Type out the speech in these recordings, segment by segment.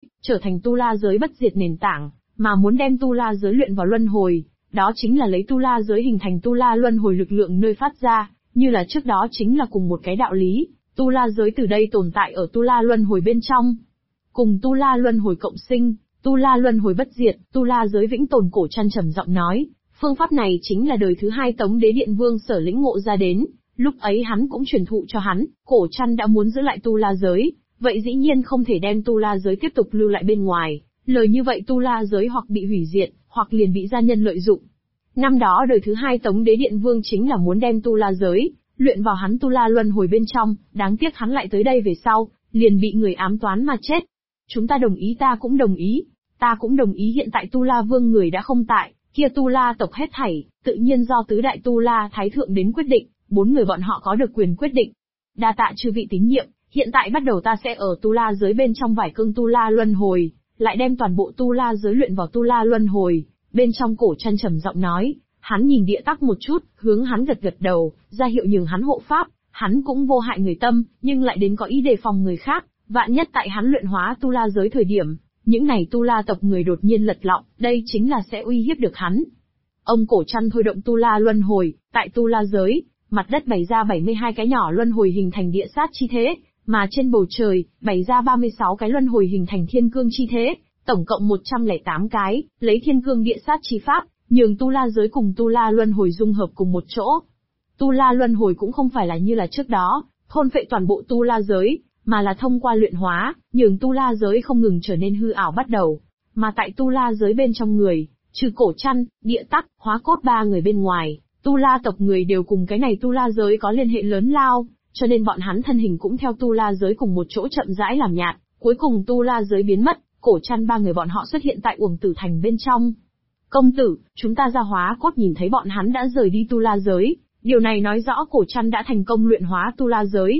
trở thành tu la giới bất diệt nền tảng, mà muốn đem tu la giới luyện vào luân hồi, đó chính là lấy tu la giới hình thành tu la luân hồi lực lượng nơi phát ra, như là trước đó chính là cùng một cái đạo lý, tu la giới từ đây tồn tại ở tu la luân hồi bên trong. Cùng tu la luân hồi cộng sinh, tu la luân hồi bất diệt, tu la giới vĩnh tồn. Cổ Trăn trầm giọng nói, phương pháp này chính là đời thứ hai Tống Đế Điện Vương Sở lĩnh ngộ ra đến, lúc ấy hắn cũng truyền thụ cho hắn. Cổ Trăn đã muốn giữ lại tu la giới, vậy dĩ nhiên không thể đem tu la giới tiếp tục lưu lại bên ngoài, lời như vậy tu la giới hoặc bị hủy diệt, hoặc liền bị gia nhân lợi dụng. Năm đó đời thứ hai Tống Đế Điện Vương chính là muốn đem tu la giới luyện vào hắn tu la luân hồi bên trong, đáng tiếc hắn lại tới đây về sau, liền bị người ám toán mà chết. Chúng ta đồng ý, ta cũng đồng ý. Ta cũng đồng ý hiện tại tu la vương người đã không tại, kia tu la tộc hết thảy, tự nhiên do tứ đại tu la thái thượng đến quyết định, 4 người bọn họ có được quyền quyết định. Đa tạ chư vị tín nhiệm, hiện tại bắt đầu ta sẽ ở tu la giới bên trong vải cương tu la luân hồi, lại đem toàn bộ tu la giới luyện vào tu la luân hồi. Bên trong Cổ Trăn trầm giọng nói, hắn nhìn Địa Tắc một chút, hướng hắn gật gật đầu, ra hiệu nhường hắn hộ pháp. Hắn cũng vô hại người tâm, nhưng lại đến có ý đề phòng người khác, vạn nhất tại hắn luyện hóa tu la giới thời điểm, những này tu la tộc người đột nhiên lật lọng, đây chính là sẽ uy hiếp được hắn. Ông Cổ Trăn thôi động tu la luân hồi, tại tu la giới, mặt đất bày ra 72 cái nhỏ luân hồi hình thành địa sát chi thế, mà trên bầu trời, bày ra 36 cái luân hồi hình thành thiên cương chi thế, tổng cộng 108 cái, lấy thiên cương địa sát chi pháp, nhường tu la giới cùng tu la luân hồi dung hợp cùng một chỗ. Tu la luân hồi cũng không phải là như là trước đó, thôn phệ toàn bộ tu la giới, mà là thông qua luyện hóa, nhường tu la giới không ngừng trở nên hư ảo bắt đầu. Mà tại tu la giới bên trong người, trừ Cổ Trăn, Địa Tắc, Hóa Cốt 3 người bên ngoài, tu la tộc người đều cùng cái này tu la giới có liên hệ lớn lao, cho nên bọn hắn thân hình cũng theo tu la giới cùng một chỗ chậm rãi làm nhạt, cuối cùng tu la giới biến mất, Cổ Trăn 3 người bọn họ xuất hiện tại Uổng Tử Thành bên trong. Công tử, chúng ta ra Hóa Cốt nhìn thấy bọn hắn đã rời đi tu la giới, điều này nói rõ Cổ Trăn đã thành công luyện hóa tu la giới.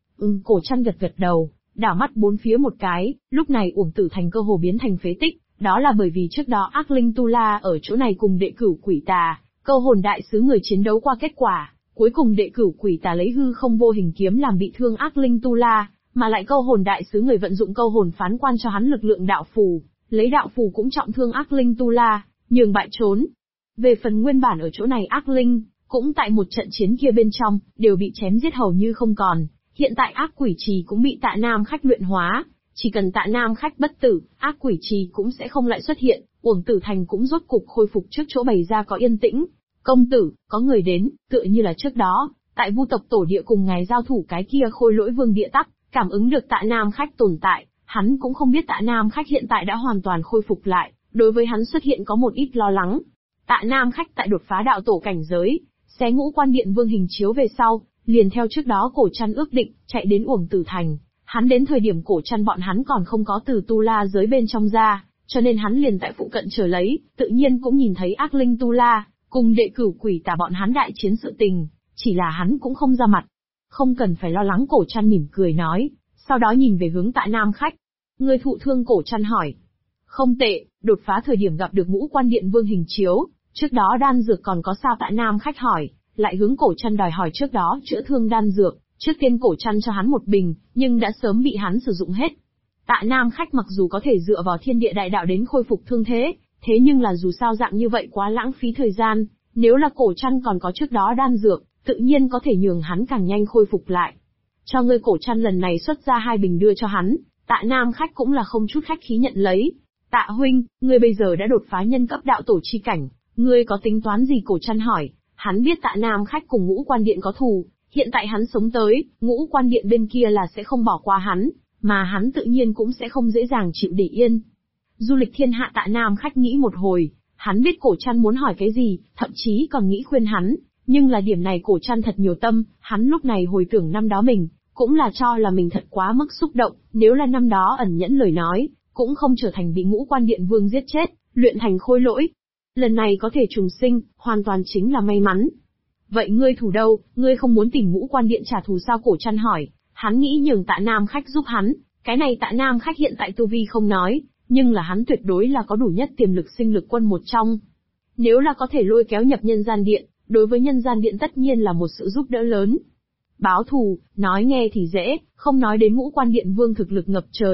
Cổ Trăn gật gật đầu, đảo mắt bốn phía một cái, lúc này Uổng Tử Thành cơ hồ biến thành phế tích, đó là bởi vì trước đó ác linh tu la ở chỗ này cùng Đệ Cửu Quỷ Tà, Câu Hồn đại sứ người chiến đấu qua kết quả, cuối cùng Đệ Cửu Quỷ Tà lấy hư không vô hình kiếm làm bị thương ác linh tu la, mà lại Câu Hồn đại sứ người vận dụng câu hồn phán quan cho hắn lực lượng đạo phù, lấy đạo phù cũng trọng thương ác linh tu la, nhường bại trốn. Về phần nguyên bản ở chỗ này ác linh, cũng tại một trận chiến kia bên trong, đều bị chém giết hầu như không còn. Hiện tại ác quỷ trì cũng bị Tạ Nam Khách luyện hóa, chỉ cần Tạ Nam Khách bất tử, ác quỷ trì cũng sẽ không lại xuất hiện, Uổng Tử Thành cũng rốt cục khôi phục trước chỗ bày ra có yên tĩnh. Công tử, có người đến, tựa như là trước đó, tại Vu tộc tổ địa cùng ngài giao thủ cái kia Khôi Lỗi Vương Địa Tắc, cảm ứng được Tạ Nam Khách tồn tại, hắn cũng không biết Tạ Nam Khách hiện tại đã hoàn toàn khôi phục lại, đối với hắn xuất hiện có một ít lo lắng. Tạ Nam Khách tại đột phá đạo tổ cảnh giới, xé Ngũ Quan Điện Vương hình chiếu về sau, liền theo trước đó Cổ Trăn ước định, chạy đến Uổng Tử Thành. Hắn đến thời điểm Cổ Trăn bọn hắn còn không có từ tu la giới bên trong ra, cho nên hắn liền tại phụ cận chờ lấy, tự nhiên cũng nhìn thấy ác linh tu la, cùng Đệ Cửu Quỷ Tà bọn hắn đại chiến sự tình, chỉ là hắn cũng không ra mặt. Không cần phải lo lắng, Cổ Trăn mỉm cười nói, sau đó nhìn về hướng Tạ Nam Khách. Người thụ thương? Cổ Trăn hỏi. Không tệ, đột phá thời điểm gặp được Ngũ Quan Điện Vương hình chiếu, trước đó đan dược còn có sao? Tạ Nam Khách hỏi, lại hướng Cổ Trăn đòi hỏi trước đó chữa thương đan dược, trước tiên Cổ Trăn cho hắn một bình, nhưng đã sớm bị hắn sử dụng hết. Tạ Nam Khách mặc dù có thể dựa vào thiên địa đại đạo đến khôi phục thương thế, thế nhưng là dù sao dạng như vậy quá lãng phí thời gian, nếu là Cổ Trăn còn có trước đó đan dược, tự nhiên có thể nhường hắn càng nhanh khôi phục lại. Cho ngươi. Cổ Trăn lần này xuất ra 2 bình đưa cho hắn, Tạ Nam Khách cũng là không chút khách khí nhận lấy. Tạ huynh, ngươi bây giờ đã đột phá nhân cấp đạo tổ chi cảnh, ngươi có tính toán gì? Cổ Trăn hỏi. Hắn biết Tạ Nam Khách cùng Ngũ Quan Điện có thù, hiện tại hắn sống tới, Ngũ Quan Điện bên kia là sẽ không bỏ qua hắn, mà hắn tự nhiên cũng sẽ không dễ dàng chịu để yên. Du lịch thiên hạ. Tạ Nam Khách nghĩ một hồi, hắn biết Cổ Trăn muốn hỏi cái gì, thậm chí còn nghĩ khuyên hắn, nhưng là điểm này Cổ Trăn thật nhiều tâm, hắn lúc này hồi tưởng năm đó mình, cũng là cho là mình thật quá mức xúc động, nếu là năm đó ẩn nhẫn lời nói, cũng không trở thành bị Ngũ Quan Điện Vương giết chết, luyện thành khôi lỗi. Lần này có thể trùng sinh, hoàn toàn chính là may mắn. Vậy ngươi thủ đâu, ngươi không muốn tìm Ngũ Quan Điện trả thù sao? Cổ Trăn hỏi, hắn nghĩ nhường Tạ Nam Khách giúp hắn, cái này Tạ Nam Khách hiện tại tu vi không nói, nhưng là hắn tuyệt đối là có đủ nhất tiềm lực sinh lực quân một trong. Nếu là có thể lôi kéo nhập Nhân Gian Điện, đối với Nhân Gian Điện tất nhiên là một sự giúp đỡ lớn. Báo thù, nói nghe thì dễ, không nói đến Ngũ Quan Điện Vương thực lực ngập trời,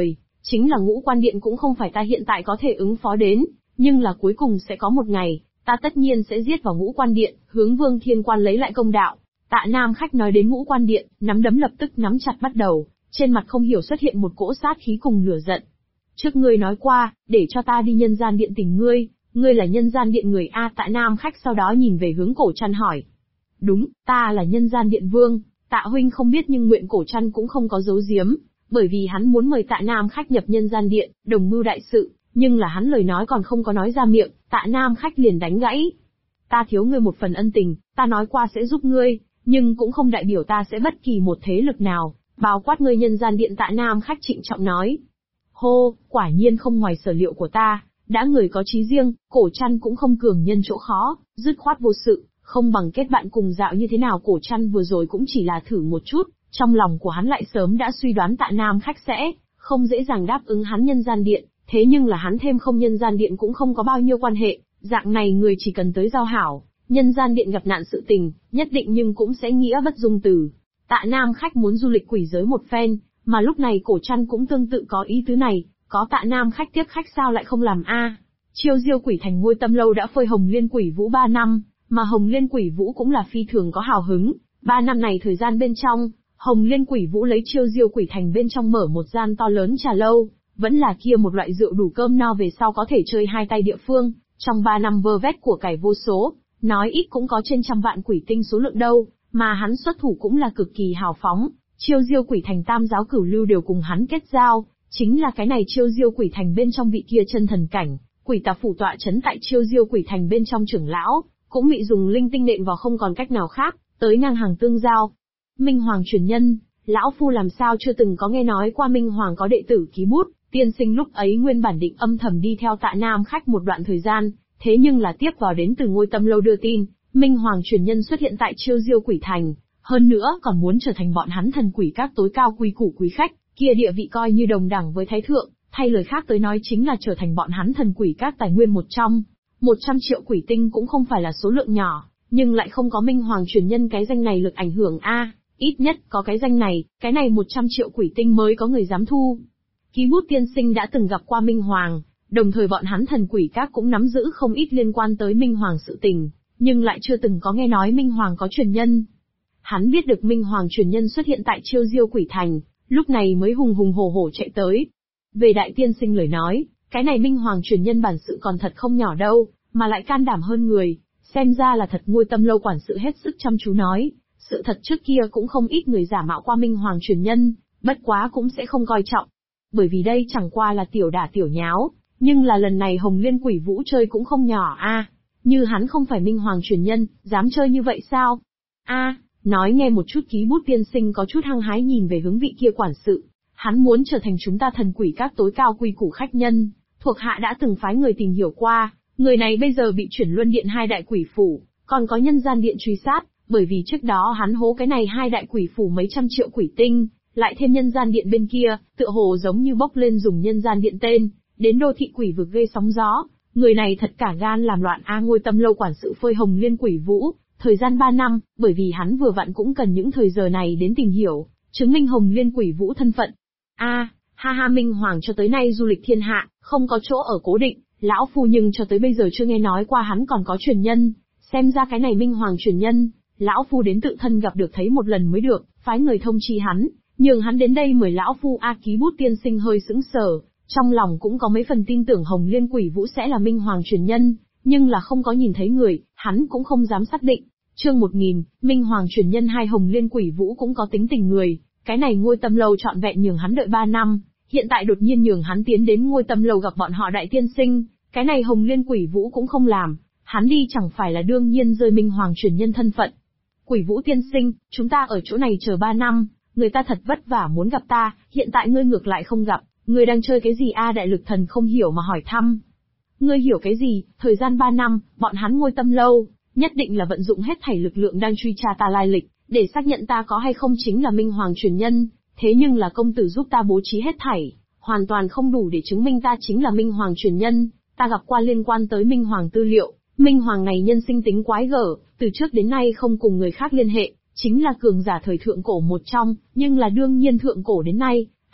Chính là Ngũ Quan Điện cũng không phải ta hiện tại có thể ứng phó đến, nhưng là cuối cùng sẽ có một ngày, ta tất nhiên sẽ giết vào Ngũ Quan Điện, hướng Vương Thiên Quan lấy lại công đạo. Tạ Nam Khách nói đến Ngũ Quan Điện, nắm đấm lập tức nắm chặt bắt đầu, trên mặt không hiểu xuất hiện một cỗ sát khí cùng lửa giận. Trước ngươi nói qua, để cho ta đi Nhân Gian Điện tìm ngươi là Nhân Gian Điện người a? Tạ Nam Khách sau đó nhìn về hướng Cổ Trăn hỏi. Đúng, ta là Nhân Gian Điện Vương. Tạ huynh không biết nhưng nguyện Cổ Trăn cũng không có giấu giếm, bởi vì hắn muốn mời Tạ Nam Khách nhập Nhân Gian Điện, đồng mưu đại sự, nhưng là hắn lời nói còn không có nói ra miệng, Tạ Nam Khách liền đánh gãy. Ta thiếu ngươi một phần ân tình, ta nói qua sẽ giúp ngươi, nhưng cũng không đại biểu ta sẽ bất kỳ một thế lực nào, bao quát ngươi Nhân Gian Điện. Tạ Nam Khách trịnh trọng nói. Hô, quả nhiên không ngoài sở liệu của ta, đã người có chí riêng, Cổ Trăn cũng không cường nhân chỗ khó, dứt khoát vô sự, không bằng kết bạn cùng dạo như thế nào. Cổ Trăn vừa rồi cũng chỉ là thử một chút, trong lòng của hắn lại sớm đã suy đoán Tạ Nam Khách sẽ không dễ dàng đáp ứng hắn Nhân Gian Điện, thế nhưng là hắn thêm không Nhân Gian Điện cũng không có bao nhiêu quan hệ, dạng này người chỉ cần tới giao hảo, Nhân Gian Điện gặp nạn sự tình, nhất định nhưng cũng sẽ nghĩa bất dung từ. Tạ Nam Khách muốn du lịch quỷ giới một phen, mà lúc này Cổ Trăn cũng tương tự có ý tứ này, có Tạ Nam Khách tiếp khách sao lại không làm a? Chiêu Diêu Quỷ Thành Ngôi Tâm Lâu đã phơi Hồng Liên Quỷ Vũ 3 năm, mà Hồng Liên Quỷ Vũ cũng là phi thường có hào hứng. 3 năm này thời gian bên trong, Hồng Liên Quỷ Vũ lấy Chiêu Diêu Quỷ Thành bên trong mở một gian to lớn trà lâu, vẫn là kia một loại rượu đủ cơm no về sau có thể chơi hai tay địa phương, trong 3 năm vơ vét của cải vô số, nói ít cũng có trên 100 vạn quỷ tinh số lượng đâu, mà hắn xuất thủ cũng là cực kỳ hào phóng. Chiêu Diêu Quỷ Thành tam giáo cửu lưu đều cùng hắn kết giao, chính là cái này Chiêu Diêu Quỷ Thành bên trong vị kia chân thần cảnh, quỷ tà phủ tọa chấn tại Chiêu Diêu Quỷ Thành bên trong trưởng lão, cũng bị dùng linh tinh nện vào không còn cách nào khác, tới ngang hàng tương giao. Minh Hoàng truyền nhân, lão phu làm sao chưa từng có nghe nói qua Minh Hoàng có đệ tử ký bút. Tiên sinh lúc ấy nguyên bản định âm thầm đi theo Tạ Nam Khách một đoạn thời gian, thế nhưng là tiếp vào đến từ Ngôi Tâm Lâu đưa tin, Minh Hoàng truyền nhân xuất hiện tại Chiêu Diêu Quỷ Thành, hơn nữa còn muốn trở thành bọn hắn thần quỷ các tối cao quy củ quý khách, kia địa vị coi như đồng đẳng với thái thượng, thay lời khác tới nói chính là trở thành bọn hắn thần quỷ các tài nguyên một trong. 100 triệu quỷ tinh cũng không phải là số lượng nhỏ, nhưng lại không có Minh Hoàng truyền nhân cái danh này lực ảnh hưởng a, ít nhất có cái danh này, cái này 100 triệu quỷ tinh mới có người dám thu. Ký bút tiên sinh đã từng gặp qua Minh Hoàng, đồng thời bọn hắn thần quỷ các cũng nắm giữ không ít liên quan tới Minh Hoàng sự tình, nhưng lại chưa từng có nghe nói Minh Hoàng có truyền nhân. Hắn biết được Minh Hoàng truyền nhân xuất hiện tại Chiêu Diêu Quỷ Thành, lúc này mới hùng hùng hổ hổ chạy tới. Về đại tiên sinh lời nói, cái này Minh Hoàng truyền nhân bản sự còn thật không nhỏ đâu, mà lại can đảm hơn người, xem ra là thật. Ngôi Tâm Lâu quản sự hết sức chăm chú nói, sự thật trước kia cũng không ít người giả mạo qua Minh Hoàng truyền nhân, bất quá cũng sẽ không coi trọng. Bởi vì đây chẳng qua là tiểu đả tiểu nháo, nhưng là lần này Hồng Liên Quỷ Vũ chơi cũng không nhỏ a, như hắn không phải Minh Hoàng truyền nhân, dám chơi như vậy sao? A, nói nghe một chút. Ký bút tiên sinh có chút hăng hái nhìn về hướng vị kia quản sự, hắn muốn trở thành chúng ta thần quỷ các tối cao quy củ khách nhân, thuộc hạ đã từng phái người tìm hiểu qua, người này bây giờ bị chuyển luân điện 2 đại quỷ phủ, còn có Nhân Gian Điện truy sát, bởi vì trước đó hắn hố cái này 2 đại quỷ phủ mấy trăm triệu quỷ tinh, lại thêm Nhân Gian Điện bên kia, tựa hồ giống như bốc lên dùng Nhân Gian Điện tên, đến đô thị quỷ vực gây sóng gió, người này thật cả gan làm loạn a. Ngôi Tâm Lâu quản sự phơi Hồng Liên Quỷ Vũ, thời gian 3 năm, bởi vì hắn vừa vặn cũng cần những thời giờ này đến tìm hiểu, chứng minh Hồng Liên Quỷ Vũ thân phận. A, ha ha, Minh Hoàng cho tới nay du lịch thiên hạ, không có chỗ ở cố định, lão phu nhưng cho tới bây giờ chưa nghe nói qua hắn còn có truyền nhân, xem ra cái này Minh Hoàng truyền nhân, lão phu đến tự thân gặp được thấy một lần mới được, phái người thông chi hắn, nhường hắn đến đây mời lão phu a. Ký bút tiên sinh hơi sững sờ, trong lòng cũng có mấy phần tin tưởng Hồng Liên Quỷ Vũ sẽ là Minh Hoàng truyền nhân, nhưng là không có nhìn thấy người, hắn cũng không dám xác định. Chương 1000, Minh Hoàng truyền nhân 2. Hồng Liên Quỷ Vũ cũng có tính tình người, cái này Ngôi Tâm Lâu trọn vẹn nhường hắn đợi 3 năm, hiện tại đột nhiên nhường hắn tiến đến Ngôi Tâm Lâu gặp bọn họ đại tiên sinh, cái này Hồng Liên Quỷ Vũ cũng không làm, hắn đi chẳng phải là đương nhiên rơi Minh Hoàng truyền nhân thân phận. Quỷ Vũ tiên sinh, chúng ta ở chỗ này chờ 3 năm, người ta thật vất vả muốn gặp ta, hiện tại ngươi ngược lại không gặp, ngươi đang chơi cái gì a? Đại lực thần không hiểu mà hỏi thăm. Ngươi hiểu cái gì? Thời gian 3 năm, bọn hắn Ngôi Tâm Lâu nhất định là vận dụng hết thảy lực lượng đang truy tra ta lai lịch, để xác nhận ta có hay không chính là Minh Hoàng truyền nhân, thế nhưng là công tử giúp ta bố trí hết thảy, hoàn toàn không đủ để chứng minh ta chính là Minh Hoàng truyền nhân. Ta gặp qua liên quan tới Minh Hoàng tư liệu, Minh Hoàng này nhân sinh tính quái gở, từ trước đến nay không cùng người khác liên hệ, chính là cường giả thời thượng cổ một trong, nhưng là đương nhiên thượng cổ đến nay,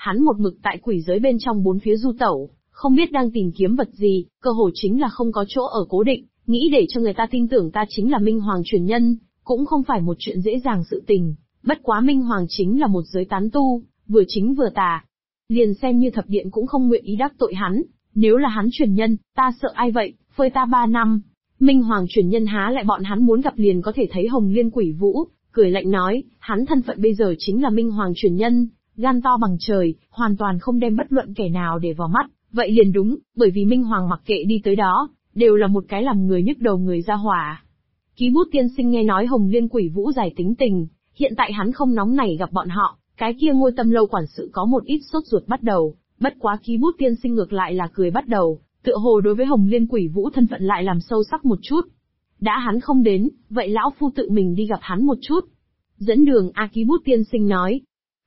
Hắn một mực tại quỷ giới bên trong bốn phía du tẩu, không biết đang tìm kiếm vật gì, cơ hồ chính là không có chỗ ở cố định, nghĩ để cho người ta tin tưởng ta chính là Minh Hoàng truyền nhân, cũng không phải một chuyện dễ dàng sự tình. Bất quá Minh Hoàng chính là một giới tán tu, vừa chính vừa tà. Liền xem như thập điện cũng không nguyện ý đắc tội hắn, nếu là hắn truyền nhân, ta sợ ai vậy, phơi ta 3 năm. Minh Hoàng truyền nhân há lại bọn hắn muốn gặp liền có thể thấy Hồng Liên Quỷ Vũ, cười lạnh nói, hắn thân phận bây giờ chính là Minh Hoàng truyền nhân, gan to bằng trời, hoàn toàn không đem bất luận kẻ nào để vào mắt, vậy liền đúng, bởi vì Minh Hoàng mặc kệ đi tới đó, đều là một cái làm người nhức đầu người ra hỏa. Ký Bút tiên sinh nghe nói Hồng Liên Quỷ Vũ giải tính tình, hiện tại hắn không nóng nảy gặp bọn họ, cái kia Ngôi Tâm Lâu quản sự có một ít sốt ruột bắt đầu, bất quá Ký Bút tiên sinh ngược lại là cười bắt đầu, tựa hồ đối với Hồng Liên Quỷ Vũ thân phận lại làm sâu sắc một chút. Đã hắn không đến, vậy lão phu tự mình đi gặp hắn một chút. Dẫn đường Ký Bút tiên sinh nói.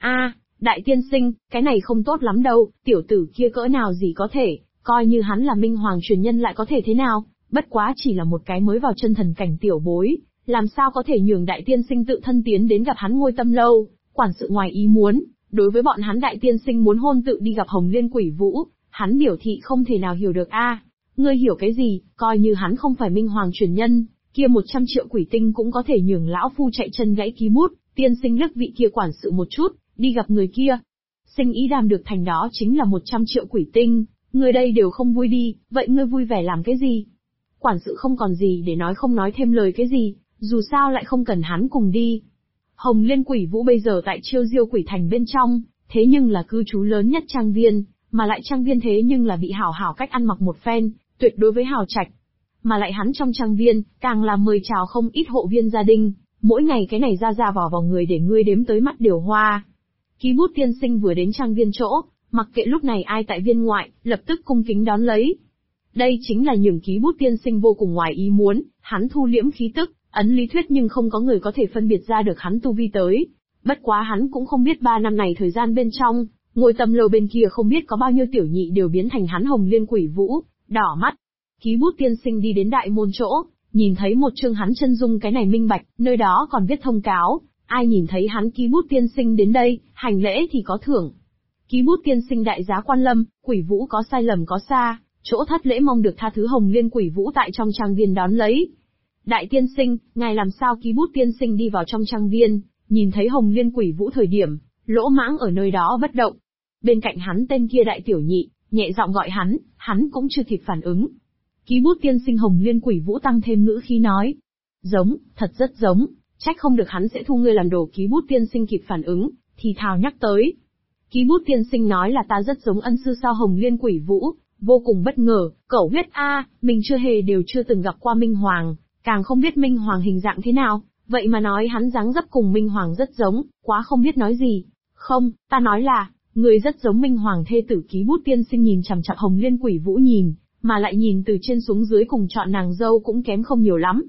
Đại tiên sinh, cái này không tốt lắm đâu, tiểu tử kia cỡ nào gì có thể, coi như hắn là Minh Hoàng truyền nhân lại có thể thế nào, bất quá chỉ là một cái mới vào chân thần cảnh tiểu bối, làm sao có thể nhường đại tiên sinh tự thân tiến đến gặp hắn Ngôi Tâm Lâu, quản sự ngoài ý muốn, đối với bọn hắn đại tiên sinh muốn hôn tự đi gặp Hồng Liên Quỷ Vũ, hắn biểu thị không thể nào hiểu được ngươi hiểu cái gì, coi như hắn không phải Minh Hoàng truyền nhân, kia 100 triệu quỷ tinh cũng có thể nhường lão phu chạy chân gãy. Ký Bút tiên sinh liếc vị kia quản sự một chút, đi gặp người kia. Sinh ý đàm được thành đó chính là 100 triệu quỷ tinh, người đây đều không vui đi, vậy ngươi vui vẻ làm cái gì? Quản sự không còn gì để nói, không nói thêm lời cái gì, dù sao lại không cần hắn cùng đi. Hồng Liên Quỷ Vũ bây giờ tại Chiêu Diêu Quỷ Thành bên trong, thế nhưng là cư trú lớn nhất trang viên, mà lại trang viên thế nhưng là bị hảo hảo cách ăn mặc một phen, tuyệt đối với hào trạch. Mà lại hắn trong trang viên, càng là mời chào không ít hộ viên gia đình, mỗi ngày cái này ra ra vào người để ngươi đếm tới mắt đều hoa. Ký Bút tiên sinh vừa đến trang viên chỗ, mặc kệ lúc này ai tại viên ngoại, lập tức cung kính đón lấy. Đây chính là nhường Ký Bút tiên sinh vô cùng ngoài ý muốn, hắn thu liễm khí tức, ấn lý thuyết nhưng không có người có thể phân biệt ra được hắn tu vi tới. Bất quá hắn cũng không biết 3 năm này thời gian bên trong, Ngôi Tâm Lâu bên kia không biết có bao nhiêu tiểu nhị đều biến thành hắn Hồng Liên Quỷ Vũ, đỏ mắt. Ký Bút tiên sinh đi đến đại môn chỗ, nhìn thấy một chương hắn chân dung cái này minh bạch, nơi đó còn viết thông cáo, ai nhìn thấy hắn Ký Bút tiên sinh đến đây, hành lễ thì có thưởng. Ký Bút tiên sinh đại giá quan lâm, Quỷ Vũ có sai lầm có xa, chỗ thất lễ mong được tha thứ. Hồng Liên Quỷ Vũ tại trong trang viên đón lấy. Đại tiên sinh, ngài làm sao? Ký Bút tiên sinh đi vào trong trang viên, nhìn thấy Hồng Liên Quỷ Vũ thời điểm, lỗ mãng ở nơi đó bất động. Bên cạnh hắn tên kia đại tiểu nhị, nhẹ giọng gọi hắn cũng chưa kịp phản ứng. Ký Bút tiên sinh Hồng Liên Quỷ Vũ tăng thêm ngữ khí nói. Giống, thật rất giống, trách không được hắn sẽ thu ngươi làm đồ. Ký Bút tiên sinh kịp phản ứng, thì thào nhắc tới. Ký Bút tiên sinh nói là ta rất giống ân sư sao? Hồng Liên Quỷ Vũ vô cùng bất ngờ, cẩu huyết mình chưa từng gặp qua Minh Hoàng, càng không biết Minh Hoàng hình dạng thế nào, vậy mà nói hắn dáng dấp cùng Minh Hoàng rất giống, quá không biết nói gì. Không, ta nói là, người rất giống Minh Hoàng thê tử. Ký Bút tiên sinh nhìn chằm chằm Hồng Liên Quỷ Vũ nhìn, mà lại nhìn từ trên xuống dưới cùng chọn nàng dâu cũng kém không nhiều lắm.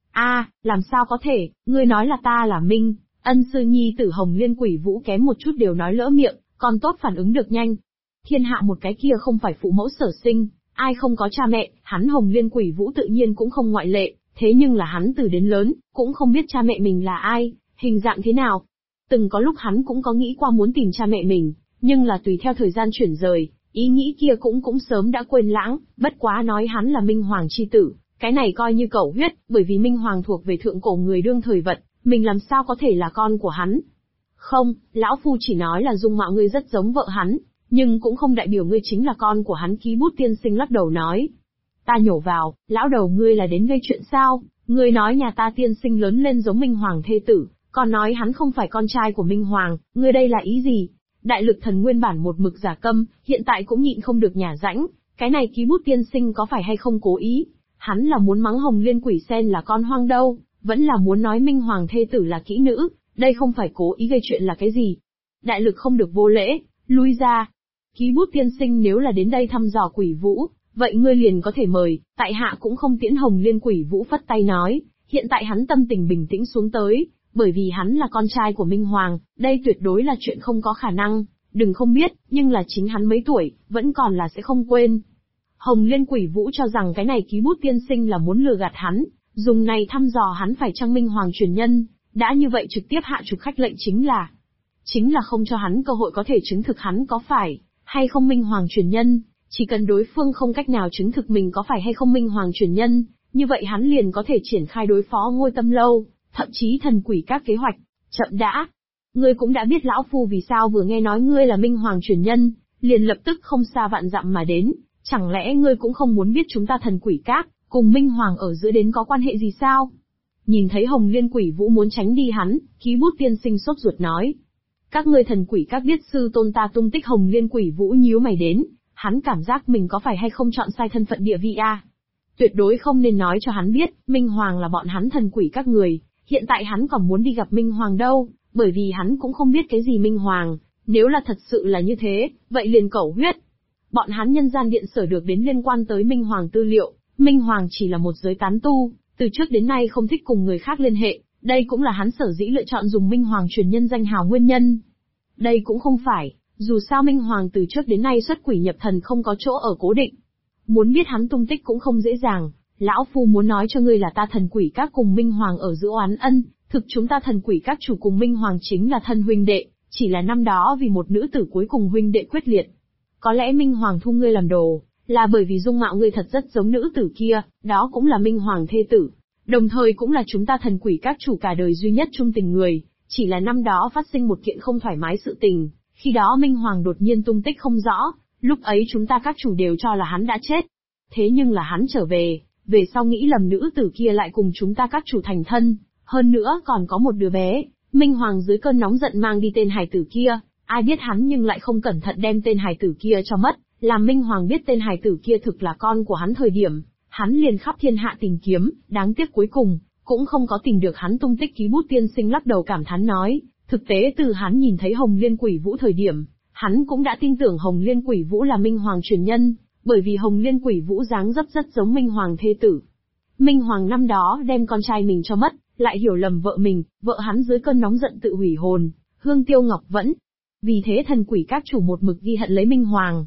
Làm sao có thể, ngươi nói là ta là Minh ân sư nhi tử? Hồng Liên Quỷ Vũ kém một chút đều nói lỡ miệng, còn tốt phản ứng được nhanh. Thiên hạ một cái kia không phải phụ mẫu sở sinh, ai không có cha mẹ, hắn Hồng Liên Quỷ Vũ tự nhiên cũng không ngoại lệ, thế nhưng là hắn từ đến lớn, cũng không biết cha mẹ mình là ai, hình dạng thế nào. Từng có lúc hắn cũng có nghĩ qua muốn tìm cha mẹ mình, nhưng là tùy theo thời gian chuyển rời, ý nghĩ kia cũng sớm đã quên lãng. Bất quá nói hắn là Minh Hoàng chi tử, cái này coi như cẩu huyết, bởi vì Minh Hoàng thuộc về thượng cổ người đương thời vật, mình làm sao có thể là con của hắn. Không, lão phu chỉ nói là dung mạo ngươi rất giống vợ hắn, nhưng cũng không đại biểu ngươi chính là con của hắn. Ký Bút tiên sinh lắc đầu nói. Ta nhổ vào, lão đầu ngươi là đến gây chuyện sao? Ngươi nói nhà ta tiên sinh lớn lên giống Minh Hoàng thê tử, còn nói hắn không phải con trai của Minh Hoàng, ngươi đây là ý gì? Đại Lực Thần nguyên bản một mực giả câm, hiện tại cũng nhịn không được nhả rãnh, cái này Ký Bút tiên sinh có phải hay không cố ý? Hắn là muốn mắng Hồng Liên Quỷ Sen là con hoang đâu, vẫn là muốn nói Minh Hoàng thê tử là kỹ nữ, đây không phải cố ý gây chuyện là cái gì? Đại Lực không được vô lễ, lui ra. Ký Bút tiên sinh nếu là đến đây thăm dò Quỷ Vũ, vậy ngươi liền có thể mời, tại hạ cũng không tiễn. Hồng Liên Quỷ Vũ phất tay nói, hiện tại hắn tâm tình bình tĩnh xuống tới, bởi vì hắn là con trai của Minh Hoàng, đây tuyệt đối là chuyện không có khả năng, đừng không biết, nhưng là chính hắn mấy tuổi, vẫn còn là sẽ không quên. Hồng Liên Quỷ Vũ cho rằng cái này Ký Bút tiên sinh là muốn lừa gạt hắn, dùng này thăm dò hắn phải chăng Minh Hoàng truyền nhân, đã như vậy trực tiếp hạ trục khách lệnh chính là. chính là không cho hắn cơ hội có thể chứng thực hắn có phải hay không Minh Hoàng truyền nhân. Chỉ cần đối phương không cách nào chứng thực mình có phải hay không Minh Hoàng truyền nhân, như vậy hắn liền có thể triển khai đối phó Ngôi Tâm Lâu, thậm chí thần quỷ các kế hoạch. Chậm đã. Ngươi cũng đã biết lão phu vì sao vừa nghe nói ngươi là Minh Hoàng truyền nhân, liền lập tức không xa vạn dặm mà đến, chẳng lẽ ngươi cũng không muốn biết chúng ta thần quỷ các, cùng Minh Hoàng ở giữa đến có quan hệ gì sao? Nhìn thấy Hồng Liên Quỷ Vũ muốn tránh đi hắn, Ký Bút tiên sinh sốt ruột nói. Các ngươi thần quỷ các biết sư tôn ta tung tích. Hồng Liên Quỷ Vũ nhíu mày đến, hắn cảm giác mình có phải hay không chọn sai thân phận địa vị a? Tuyệt đối không nên nói cho hắn biết, Minh Hoàng là bọn hắn thần quỷ các người, hiện tại hắn còn muốn đi gặp Minh Hoàng đâu, bởi vì hắn cũng không biết cái gì Minh Hoàng, nếu là thật sự là như thế, vậy liền cẩu huyết. Bọn hắn nhân gian điện sở được đến liên quan tới Minh Hoàng tư liệu, Minh Hoàng chỉ là một giới tán tu, từ trước đến nay không thích cùng người khác liên hệ, đây cũng là hắn sở dĩ lựa chọn dùng Minh Hoàng truyền nhân danh hào nguyên nhân. Đây cũng không phải, dù sao Minh Hoàng từ trước đến nay xuất quỷ nhập thần không có chỗ ở cố định. Muốn biết hắn tung tích cũng không dễ dàng, lão phu muốn nói cho ngươi là ta thần quỷ các cùng Minh Hoàng ở giữa oán ân, thực chúng ta thần quỷ các chủ cùng Minh Hoàng chính là thân huynh đệ, chỉ là năm đó vì một nữ tử cuối cùng huynh đệ quyết liệt. Có lẽ Minh Hoàng thu ngươi làm đồ, là bởi vì dung mạo ngươi thật rất giống nữ tử kia, đó cũng là Minh Hoàng thê tử, đồng thời cũng là chúng ta thần quỷ các chủ cả đời duy nhất trung tình người, chỉ là năm đó phát sinh một kiện không thoải mái sự tình, khi đó Minh Hoàng đột nhiên tung tích không rõ, lúc ấy chúng ta các chủ đều cho là hắn đã chết. Thế nhưng là hắn trở về sau nghĩ lầm nữ tử kia lại cùng chúng ta các chủ thành thân, hơn nữa còn có một đứa bé, Minh Hoàng dưới cơn nóng giận mang đi tên hài tử kia, ai biết hắn nhưng lại không cẩn thận đem tên hài tử kia cho mất, làm Minh Hoàng biết tên hài tử kia thực là con của hắn thời điểm, hắn liền khắp thiên hạ tìm kiếm, đáng tiếc cuối cùng, cũng không có tìm được hắn tung tích. Ký Bút tiên sinh lắc đầu cảm thán nói, thực tế từ hắn nhìn thấy Hồng Liên Quỷ Vũ thời điểm, hắn cũng đã tin tưởng Hồng Liên Quỷ Vũ là Minh Hoàng truyền nhân, bởi vì Hồng Liên Quỷ Vũ dáng dấp rất giống Minh Hoàng thê tử. Minh Hoàng năm đó đem con trai mình cho mất, lại hiểu lầm vợ mình, vợ hắn dưới cơn nóng giận tự hủy hồn, hương tiêu ngọc vẫn. Vì thế thần quỷ các chủ một mực ghi hận lấy Minh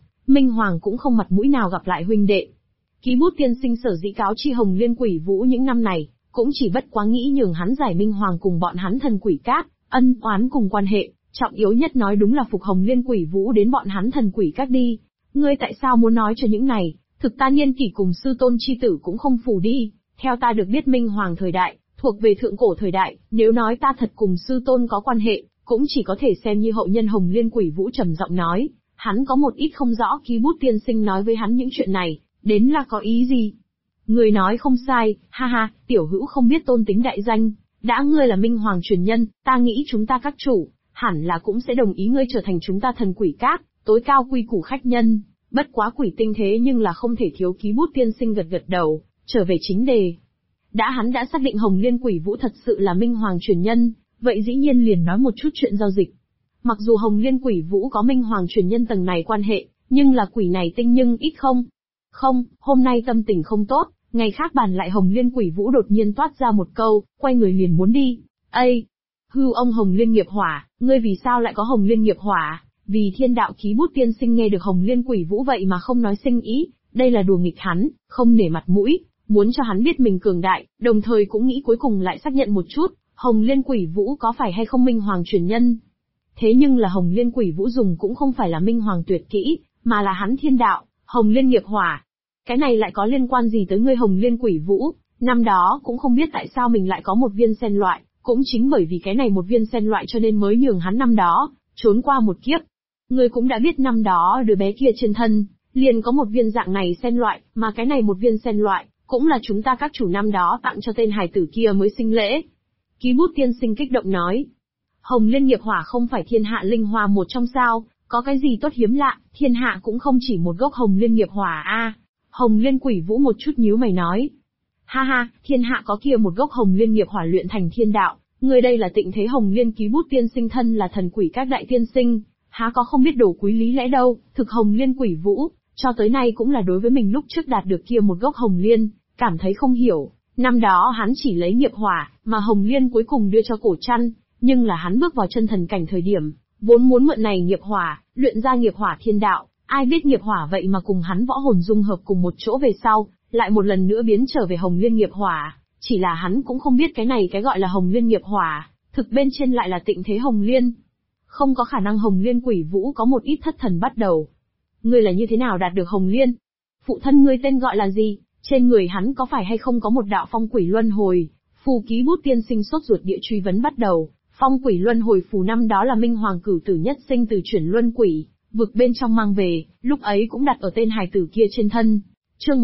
Hoàng cũng không mặt mũi nào gặp lại huynh đệ. Ký Bút tiên sinh sở dĩ cáo chi Hồng Liên Quỷ Vũ những năm này, cũng chỉ bất quá nghĩ nhường hắn giải Minh Hoàng cùng bọn hắn thần quỷ các, ân oán cùng quan hệ, trọng yếu nhất nói đúng là phục Hồng Liên Quỷ Vũ đến bọn hắn thần quỷ các đi. Ngươi tại sao muốn nói cho những này, thực ta niên kỷ cùng sư tôn chi tử cũng không phù đi, theo ta được biết Minh Hoàng thời đại, thuộc về thượng cổ thời đại, nếu nói ta thật cùng sư tôn có quan hệ, cũng chỉ có thể xem như hậu nhân. Hồng Liên Quỷ Vũ trầm giọng nói, hắn có một ít không rõ Ký Bút tiên sinh nói với hắn những chuyện này, đến là có ý gì. Người nói không sai, ha ha, tiểu hữu không biết tôn tính đại danh, đã ngươi là Minh Hoàng truyền nhân, ta nghĩ chúng ta các chủ, hẳn là cũng sẽ đồng ý ngươi trở thành chúng ta thần quỷ các, tối cao quy củ khách nhân, bất quá quỷ tinh thế nhưng là không thể thiếu. Ký Bút tiên sinh gật gật đầu, trở về chính đề. Hắn đã xác định Hồng Liên Quỷ Vũ thật sự là Minh Hoàng truyền nhân, vậy dĩ nhiên liền nói một chút chuyện giao dịch. Mặc dù Hồng Liên Quỷ Vũ có Minh Hoàng truyền nhân tầng này quan hệ, nhưng là quỷ này tinh nhưng ít không. Không, hôm nay tâm tình không tốt, ngày khác bàn lại. Hồng Liên Quỷ Vũ đột nhiên toát ra một câu, quay người liền muốn đi. Ây! Hư ông Hồng Liên nghiệp hỏa, ngươi vì sao lại có Hồng Liên nghiệp hỏa? Vì thiên đạo. Ký Bút tiên sinh nghe được Hồng Liên Quỷ Vũ vậy mà không nói sinh ý, đây là đùa nghịch hắn, không nể mặt mũi, muốn cho hắn biết mình cường đại, đồng thời cũng nghĩ cuối cùng lại xác nhận một chút, Hồng Liên Quỷ Vũ có phải hay không Minh Hoàng truyền nhân. Thế nhưng là Hồng Liên Quỷ Vũ dùng cũng không phải là Minh Hoàng tuyệt kỹ, mà là hắn thiên đạo, Hồng Liên nghiệp hỏa. Cái này lại có liên quan gì tới ngươi Hồng Liên Quỷ Vũ? Năm đó cũng không biết tại sao mình lại có một viên sen loại, cũng chính bởi vì cái này một viên sen loại cho nên mới nhường hắn năm đó trốn qua một kiếp. Ngươi cũng đã biết năm đó đứa bé kia trên thân liền có một viên dạng này sen loại, mà cái này một viên sen loại cũng là chúng ta các chủ năm đó tặng cho tên hài tử kia mới sinh lễ. Ký Bút tiên sinh kích động nói, Hồng Liên nghiệp hỏa không phải thiên hạ linh hoa một trong sao, có cái gì tốt hiếm lạ, thiên hạ cũng không chỉ một gốc Hồng Liên nghiệp hỏa a. Hồng Liên Quỷ Vũ một chút nhíu mày nói, ha ha, thiên hạ có kia một gốc Hồng Liên nghiệp hỏa luyện thành thiên đạo, người đây là tịnh thế Hồng Liên. Ký Bút tiên sinh thân là thần quỷ các đại tiên sinh, há có không biết đồ quý lý lẽ đâu. Thực Hồng Liên Quỷ Vũ cho tới nay cũng là đối với mình lúc trước đạt được kia một gốc Hồng Liên cảm thấy không hiểu. Năm đó hắn chỉ lấy nghiệp hỏa, mà Hồng Liên cuối cùng đưa cho Cổ Trăn, nhưng là hắn bước vào chân thần cảnh thời điểm, vốn muốn mượn này nghiệp hỏa, luyện ra nghiệp hỏa thiên đạo, ai biết nghiệp hỏa vậy mà cùng hắn võ hồn dung hợp cùng một chỗ về sau, lại một lần nữa biến trở về Hồng Liên nghiệp hỏa, chỉ là hắn cũng không biết cái này cái gọi là Hồng Liên nghiệp hỏa, thực bên trên lại là tịnh thế Hồng Liên. Không có khả năng Hồng Liên Quỷ Vũ có một ít thất thần bắt đầu. Ngươi là như thế nào đạt được Hồng Liên? Phụ thân ngươi tên gọi là gì? Trên người hắn có phải hay không có một đạo phong quỷ luân hồi? Phù Ký Bút tiên sinh sốt ruột địa truy vấn bắt đầu. Phong quỷ luân hồi phù năm đó là Minh Hoàng cửu tử nhất sinh từ chuyển luân quỷ, vực bên trong mang về, lúc ấy cũng đặt ở tên hài tử kia trên thân. Chương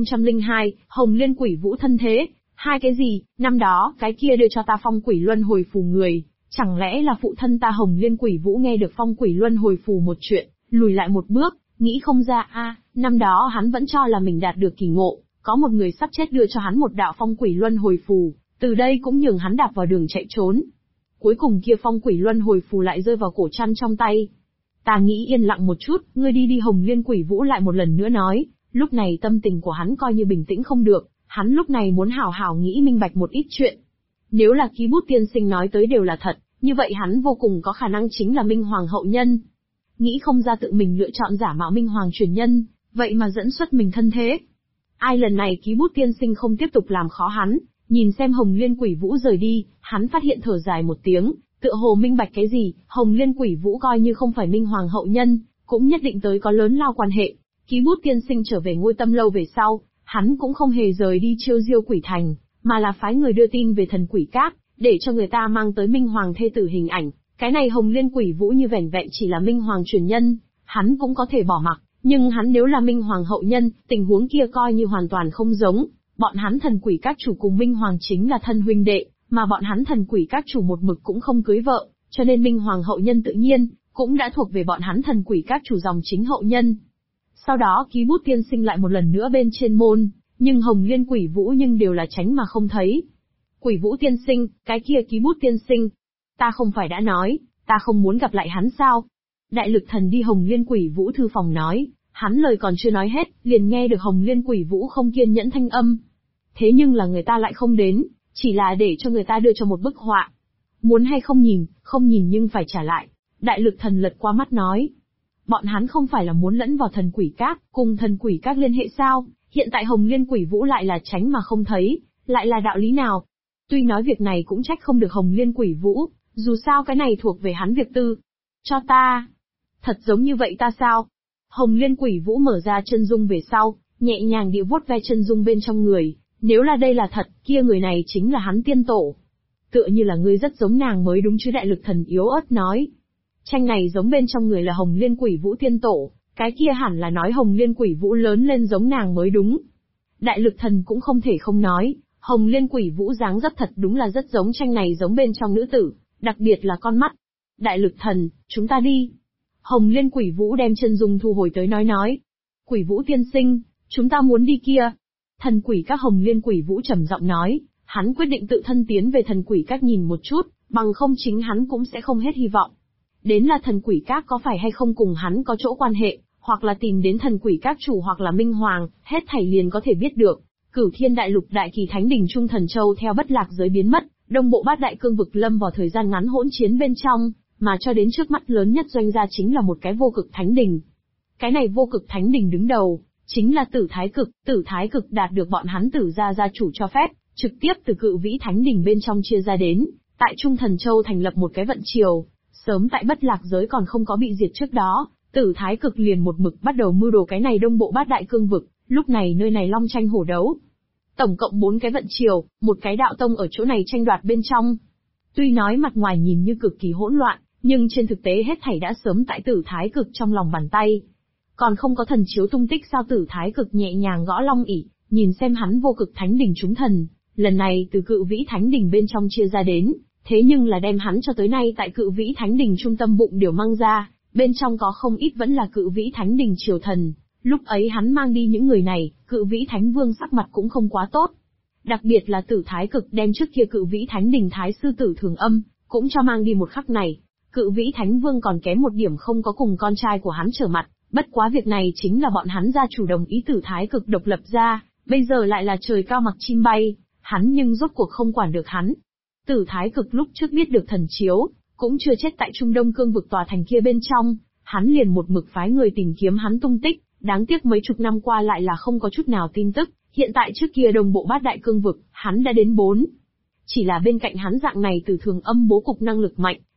1002, Hồng Liên Quỷ Vũ thân thế. Hai cái gì? Năm đó, cái kia đưa cho ta phong quỷ luân hồi phù người, chẳng lẽ là phụ thân ta Hồng Liên Quỷ Vũ nghe được phong quỷ luân hồi phù một chuyện, lùi lại một bước, nghĩ không ra năm đó hắn vẫn cho là mình đạt được kỳ ngộ, có một người sắp chết đưa cho hắn một đạo phong quỷ luân hồi phù, từ đây cũng nhường hắn đạp vào đường chạy trốn. Cuối cùng kia phong quỷ luân hồi phù lại rơi vào cổ chăn trong tay. Ta nghĩ yên lặng một chút, ngươi đi Hồng Liên Quỷ Vũ lại một lần nữa nói, lúc này tâm tình của hắn coi như bình tĩnh không được, hắn lúc này muốn hảo hảo nghĩ minh bạch một ít chuyện. Nếu là Ký Bút tiên sinh nói tới đều là thật, như vậy hắn vô cùng có khả năng chính là Minh Hoàng hậu nhân. Nghĩ không ra tự mình lựa chọn giả mạo Minh Hoàng truyền nhân, vậy mà dẫn xuất mình thân thế. Ai lần này Ký Bút tiên sinh không tiếp tục làm khó hắn, nhìn xem Hồng Liên Quỷ Vũ rời đi, hắn phát hiện thở dài một tiếng, tựa hồ minh bạch cái gì, Hồng Liên Quỷ Vũ coi như không phải Minh Hoàng hậu nhân, cũng nhất định tới có lớn lao quan hệ. Ký Bút tiên sinh trở về Ngôi Tâm lâu về sau, hắn cũng không hề rời đi Chiêu Diêu Quỷ Thành, mà là phái người đưa tin về Thần Quỷ Các, để cho người ta mang tới Minh Hoàng thê tử hình ảnh. Cái này Hồng Liên Quỷ Vũ như vẻn vẹn chỉ là Minh Hoàng truyền nhân, hắn cũng có thể bỏ mặc, nhưng hắn nếu là Minh Hoàng hậu nhân, tình huống kia coi như hoàn toàn không giống. Bọn hắn Thần Quỷ Các chủ cùng Minh Hoàng chính là thân huynh đệ, mà bọn hắn Thần Quỷ Các chủ một mực cũng không cưới vợ, cho nên Minh Hoàng hậu nhân tự nhiên cũng đã thuộc về bọn hắn Thần Quỷ Các chủ dòng chính hậu nhân. Sau đó Ký Bút tiên sinh lại một lần nữa bên trên môn, nhưng Hồng Liên Quỷ Vũ nhưng đều là tránh mà không thấy. Quỷ Vũ tiên sinh, cái kia Ký Bút tiên sinh, ta không phải đã nói, ta không muốn gặp lại hắn sao? Đại Lực Thần đi Hồng Liên Quỷ Vũ thư phòng nói, hắn lời còn chưa nói hết, liền nghe được Hồng Liên Quỷ Vũ không kiên nhẫn thanh âm. Thế nhưng là người ta lại không đến, chỉ là để cho người ta đưa cho một bức họa. Muốn hay không nhìn nhưng phải trả lại. Đại Lực Thần lật qua mắt nói. Bọn hắn không phải là muốn lẫn vào Thần Quỷ Các, cùng Thần Quỷ Các liên hệ sao? Hiện tại Hồng Liên Quỷ Vũ lại là tránh mà không thấy, lại là đạo lý nào? Tuy nói việc này cũng trách không được Hồng Liên Quỷ Vũ, dù sao cái này thuộc về hắn việc tư. Cho ta. Thật giống như vậy ta sao? Hồng Liên Quỷ Vũ mở ra chân dung về sau, nhẹ nhàng địa vuốt ve chân dung bên trong người. Nếu là đây là thật, kia người này chính là hắn tiên tổ. Tựa như là ngươi rất giống nàng mới đúng chứ. Đại Lực Thần yếu ớt nói. Tranh này giống bên trong người là Hồng Liên Quỷ Vũ tiên tổ, cái kia hẳn là nói Hồng Liên Quỷ Vũ lớn lên giống nàng mới đúng. Đại Lực Thần cũng không thể không nói, Hồng Liên Quỷ Vũ dáng dấp thật đúng là rất giống tranh này giống bên trong nữ tử, đặc biệt là con mắt. Đại Lực Thần, chúng ta đi. Hồng Liên Quỷ Vũ đem chân dung thu hồi tới nói. Quỷ Vũ tiên sinh, chúng ta muốn đi kia. Thần Quỷ Các Hồng Liên Quỷ Vũ trầm giọng nói, hắn quyết định tự thân tiến về Thần Quỷ Các nhìn một chút, bằng không chính hắn cũng sẽ không hết hy vọng. Đến là Thần Quỷ Các có phải hay không cùng hắn có chỗ quan hệ, hoặc là tìm đến Thần Quỷ Các chủ hoặc là Minh Hoàng, hết thảy liền có thể biết được. Cửu Thiên Đại Lục Đại Kỳ Thánh Đỉnh Trung Thần Châu theo Bất Lạc Giới biến mất, Đông Bộ Bát Đại Cương Vực lâm vào thời gian ngắn hỗn chiến bên trong, mà cho đến trước mắt lớn nhất doanh gia chính là một cái Vô Cực Thánh Đỉnh. Cái này Vô Cực Thánh Đỉnh đứng đầu chính là Tử Thái Cực đạt được bọn hắn Tử gia chủ cho phép, trực tiếp từ Cự Vĩ Thánh Đỉnh bên trong chia ra đến, tại Trung Thần Châu thành lập một cái vận triều. Sớm tại Bất Lạc Giới còn không có bị diệt trước đó, Tử Thái Cực liền một mực bắt đầu mưu đồ cái này Đông Bộ Bát Đại Cương Vực, lúc này nơi này long tranh hổ đấu. Tổng cộng 4 cái vận triều, một cái đạo tông ở chỗ này tranh đoạt bên trong. Tuy nói mặt ngoài nhìn như cực kỳ hỗn loạn, nhưng trên thực tế hết thảy đã sớm tại Tử Thái Cực trong lòng bàn tay. Còn không có thần chiếu tung tích sao? Tử Thái Cực nhẹ nhàng gõ long ỷ, nhìn xem hắn Vô Cực Thánh Đỉnh chúng thần, lần này từ Cự Vĩ Thánh Đỉnh bên trong chia ra đến, thế nhưng là đem hắn cho tới nay tại Cự Vĩ Thánh Đỉnh trung tâm bụng đều mang ra, bên trong có không ít vẫn là Cự Vĩ Thánh Đỉnh triều thần. Lúc ấy hắn mang đi những người này, Cự Vĩ Thánh Vương sắc mặt cũng không quá tốt. Đặc biệt là Tử Thái Cực đem trước kia Cự Vĩ Thánh Đỉnh Thái sư Tử Thường Âm, cũng cho mang đi một khắc này. Cự Vĩ Thánh Vương còn kém một điểm không có cùng con trai của hắn trở mặt, bất quá việc này chính là bọn hắn gia chủ đồng ý Tử Thái Cực độc lập ra, bây giờ lại là trời cao mặc chim bay, hắn nhưng rốt cuộc không quản được hắn. Tử Thái Cực lúc trước biết được thần chiếu, cũng chưa chết tại Trung Đông Cương Vực tòa thành kia bên trong, hắn liền một mực phái người tìm kiếm hắn tung tích, đáng tiếc mấy chục năm qua lại là không có chút nào tin tức, hiện tại trước kia Đông Bộ Bát Đại Cương Vực, hắn đã đến 4. Chỉ là bên cạnh hắn dạng này Tử Thường Âm bố cục năng lực mạnh,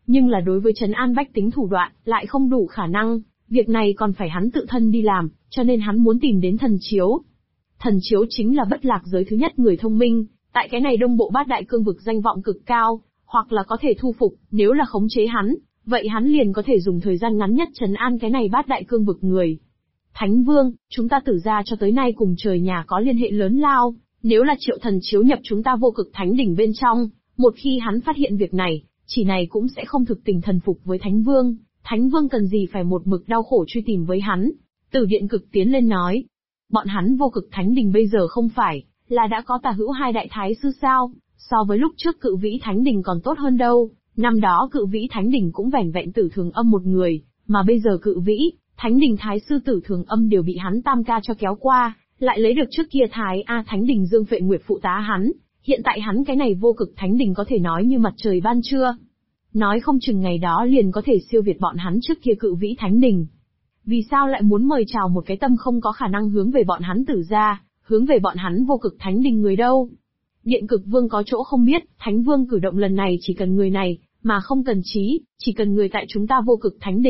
nhưng là đối với trấn an bách tính thủ đoạn, lại không đủ khả năng, việc này còn phải hắn tự thân đi làm, cho nên hắn muốn tìm đến thần chiếu. Thần chiếu chính là bất lạc giới thứ nhất người thông minh, tại cái này đông bộ bát đại cương vực danh vọng cực cao, hoặc là có thể thu phục, nếu là khống chế hắn, vậy hắn liền có thể dùng thời gian ngắn nhất trấn an cái này bát đại cương vực người. Thánh Vương, chúng ta Tử gia cho tới nay cùng trời nhà có liên hệ lớn lao, nếu là Triệu thần chiếu nhập chúng ta vô cực thánh đỉnh bên trong, một khi hắn phát hiện việc này, chỉ này cũng sẽ không thực tình thần phục với Thánh Vương cần gì phải một mực đau khổ truy tìm với hắn. Tử Điện Cực tiến lên nói, bọn hắn vô cực thánh đỉnh bây giờ không phải là đã có Tà Hữu hai đại thái sư sao, so với lúc trước Cự Vĩ thánh đỉnh còn tốt hơn đâu. Năm đó Cự Vĩ thánh đỉnh cũng vẻn vẹn Tử Thường Âm một người, mà bây giờ Cự Vĩ thánh đỉnh thái sư Tử Thường Âm đều bị hắn tam ca cho kéo qua, lại lấy được trước kia Thái A thánh đỉnh Dương Phệ Nguyệt phụ tá hắn, hiện tại hắn cái này vô cực thánh đỉnh có thể nói như mặt trời ban trưa. Nói không chừng ngày đó liền có thể siêu việt bọn hắn trước kia Cự Vĩ thánh đỉnh. Vì sao lại muốn mời chào một cái tâm không có khả năng hướng về bọn hắn Tử gia, hướng về bọn hắn vô cực thánh đỉnh người đâu? Điện Cực Vương có chỗ không biết, Thánh Vương cử động lần này chỉ cần người này, mà không cần trí, chỉ cần người tại chúng ta vô cực thánh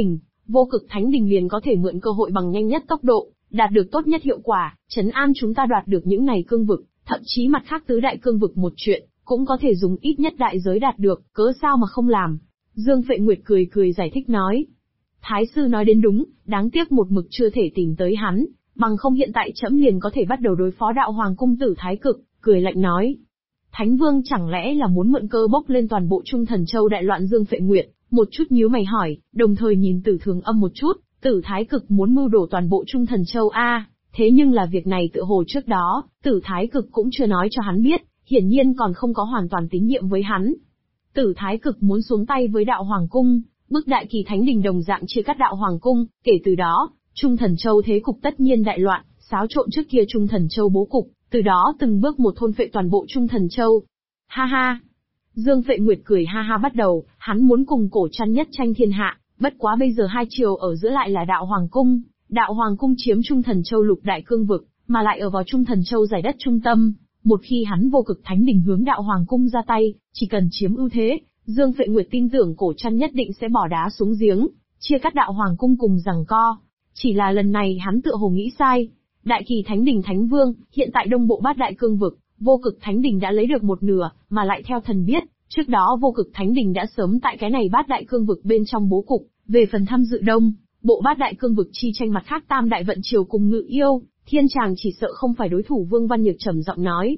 đỉnh liền có thể mượn cơ hội bằng nhanh nhất tốc độ, đạt được tốt nhất hiệu quả, trấn an chúng ta đoạt được những này cương vực, thậm chí mặt khác tứ đại cương vực một chuyện, cũng có thể dùng ít nhất đại giới đạt được, cớ sao mà không làm. Dương Phệ Nguyệt cười cười giải thích nói. Thái sư nói đến đúng, đáng tiếc một mực chưa thể tìm tới hắn, bằng không hiện tại trẫm liền có thể bắt đầu đối phó đạo hoàng cung tử Thái Cực, cười lạnh nói. Thánh Vương chẳng lẽ là muốn mượn cơ bốc lên toàn bộ Trung Thần Châu đại loạn? Dương Phệ Nguyệt một chút nhíu mày hỏi, đồng thời nhìn Tử Thường Âm một chút, Tử Thái Cực muốn mưu đổ toàn bộ Trung Thần Châu a, thế nhưng là việc này tựa hồ trước đó, Tử Thái Cực cũng chưa nói cho hắn biết, hiển nhiên còn không có hoàn toàn tín nhiệm với hắn. Tử Thái Cực muốn xuống tay với đạo hoàng cung, bức Đại Kỳ Thánh Đình đồng dạng chia cắt đạo hoàng cung, kể từ đó, Trung Thần Châu thế cục tất nhiên đại loạn, xáo trộn trước kia Trung Thần Châu bố cục, từ đó từng bước một thôn phệ toàn bộ Trung Thần Châu. Ha ha! Dương Phệ Nguyệt cười ha ha bắt đầu, hắn muốn cùng Cổ Trăn nhất tranh thiên hạ, bất quá bây giờ hai triều ở giữa lại là đạo hoàng cung. Đạo hoàng cung chiếm Trung Thần Châu lục đại cương vực, mà lại ở vào Trung Thần Châu giải đất trung tâm. Một khi hắn vô cực thánh đỉnh hướng đạo hoàng cung ra tay, chỉ cần chiếm ưu thế, Dương Phệ Nguyệt tin tưởng Cổ Trăn nhất định sẽ bỏ đá xuống giếng, chia cắt đạo hoàng cung cùng giằng co. Chỉ là lần này hắn tựa hồ nghĩ sai. Đại Kỳ Thánh Đỉnh Thánh Vương, hiện tại đông bộ bát đại cương vực, vô cực thánh đỉnh đã lấy được một nửa, mà lại theo thần biết, trước đó vô cực thánh đỉnh đã sớm tại cái này bát đại cương vực bên trong bố cục, về phần tham dự đông bộ bát đại cương vực chi tranh mặt khác tam đại vận triều cùng Ngự Yêu, Thiên Tràng chỉ sợ không phải đối thủ. Vương Văn Nhược trầm giọng nói.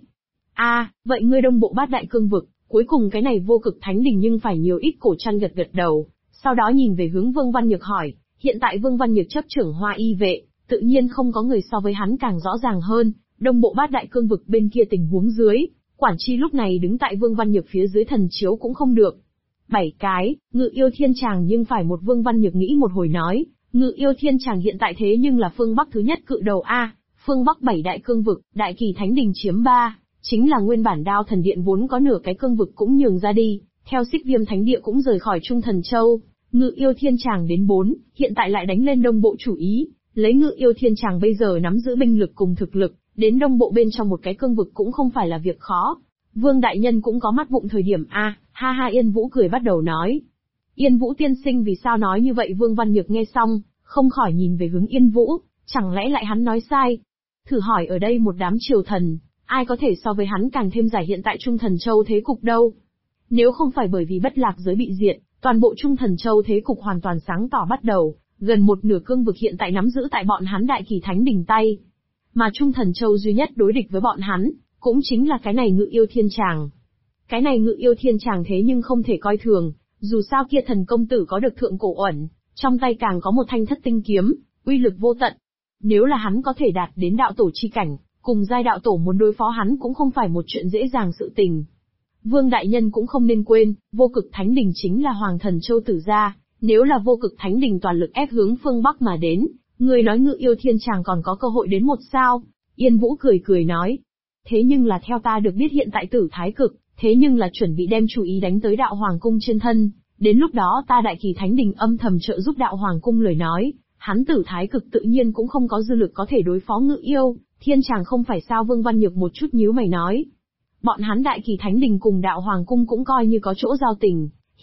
Vậy ngươi đông bộ bát đại cương vực, cuối cùng cái này vô cực thánh đỉnh nhưng phải nhiều ít? Cổ Trăn gật gật đầu, sau đó nhìn về hướng Vương Văn Nhược hỏi, hiện tại Vương Văn Nhược chấp trưởng Hoa Y vệ, tự nhiên không có người so với hắn càng rõ ràng hơn, đông bộ bát đại cương vực bên kia tình huống dưới, quản chi lúc này đứng tại Vương Văn Nhược phía dưới thần chiếu cũng không được. 7 cái, Ngự Yêu Thiên Tràng nhưng phải một. Vương Văn Nhược nghĩ một hồi nói, Ngự Yêu Thiên Tràng hiện tại thế nhưng là phương Bắc thứ nhất cự đầu a, phương Bắc 7 đại cương vực, Đại Kỳ Thánh Đình chiếm 3, chính là nguyên bản Đao Thần Điện vốn có nửa cái cương vực cũng nhường ra đi, theo Xích Viêm Thánh Địa cũng rời khỏi Trung Thần Châu, Ngự Yêu Thiên Tràng đến 4, hiện tại lại đánh lên đông bộ chủ ý, lấy Ngự Yêu Thiên Tràng bây giờ nắm giữ binh lực cùng thực lực, đến đông bộ bên trong một cái cương vực cũng không phải là việc khó. Vương đại nhân cũng có mắt vụng thời điểm a, ha ha. Yên Vũ cười bắt đầu nói. Yên Vũ tiên sinh vì sao nói như vậy? Vương Văn Nhược nghe xong, không khỏi nhìn về hướng Yên Vũ, chẳng lẽ lại hắn nói sai? Thử hỏi ở đây một đám triều thần, ai có thể so với hắn càng thêm giải hiện tại Trung Thần Châu thế cục đâu? Nếu không phải bởi vì bất lạc giới bị diệt, toàn bộ Trung Thần Châu thế cục hoàn toàn sáng tỏ bắt đầu, gần một nửa cương vực hiện tại nắm giữ tại bọn hắn Đại Kỳ Thánh Đình tay. Mà Trung Thần Châu duy nhất đối địch với bọn hắn, cũng chính là cái này Ngự Yêu Thiên Tràng. Cái này Ngự Yêu Thiên Tràng thế nhưng không thể coi thường, dù sao kia thần công tử có được thượng cổ uẩn, trong tay càng có một thanh thất tinh kiếm, uy lực vô tận. Nếu là hắn có thể đạt đến đạo tổ chi cảnh, cùng giai đạo tổ muốn đối phó hắn cũng không phải một chuyện dễ dàng sự tình. Vương đại nhân cũng không nên quên, vô cực thánh đình chính là Hoàng Thần Châu Tử gia, nếu là vô cực thánh đình toàn lực ép hướng phương Bắc mà đến, người nói Ngự Yêu Thiên Tràng còn có cơ hội đến một sao? Yên Vũ cười cười nói. Thế nhưng là theo ta được biết hiện tại Tử Thái Cực, thế nhưng là chuẩn bị đem chú ý đánh tới đạo hoàng cung trên thân, đến lúc đó ta Đại Kỳ Thánh Đình âm thầm trợ giúp đạo hoàng cung lời nói, hắn Tử Thái Cực tự nhiên cũng không có dư lực có thể đối phó Ngự Yêu Thiên Tràng không phải sao? Vương Văn Nhược một chút nhíu mày nói. Bọn hắn Đại Kỳ Thánh Đình cùng đạo hoàng cung cũng coi như có chỗ giao tình,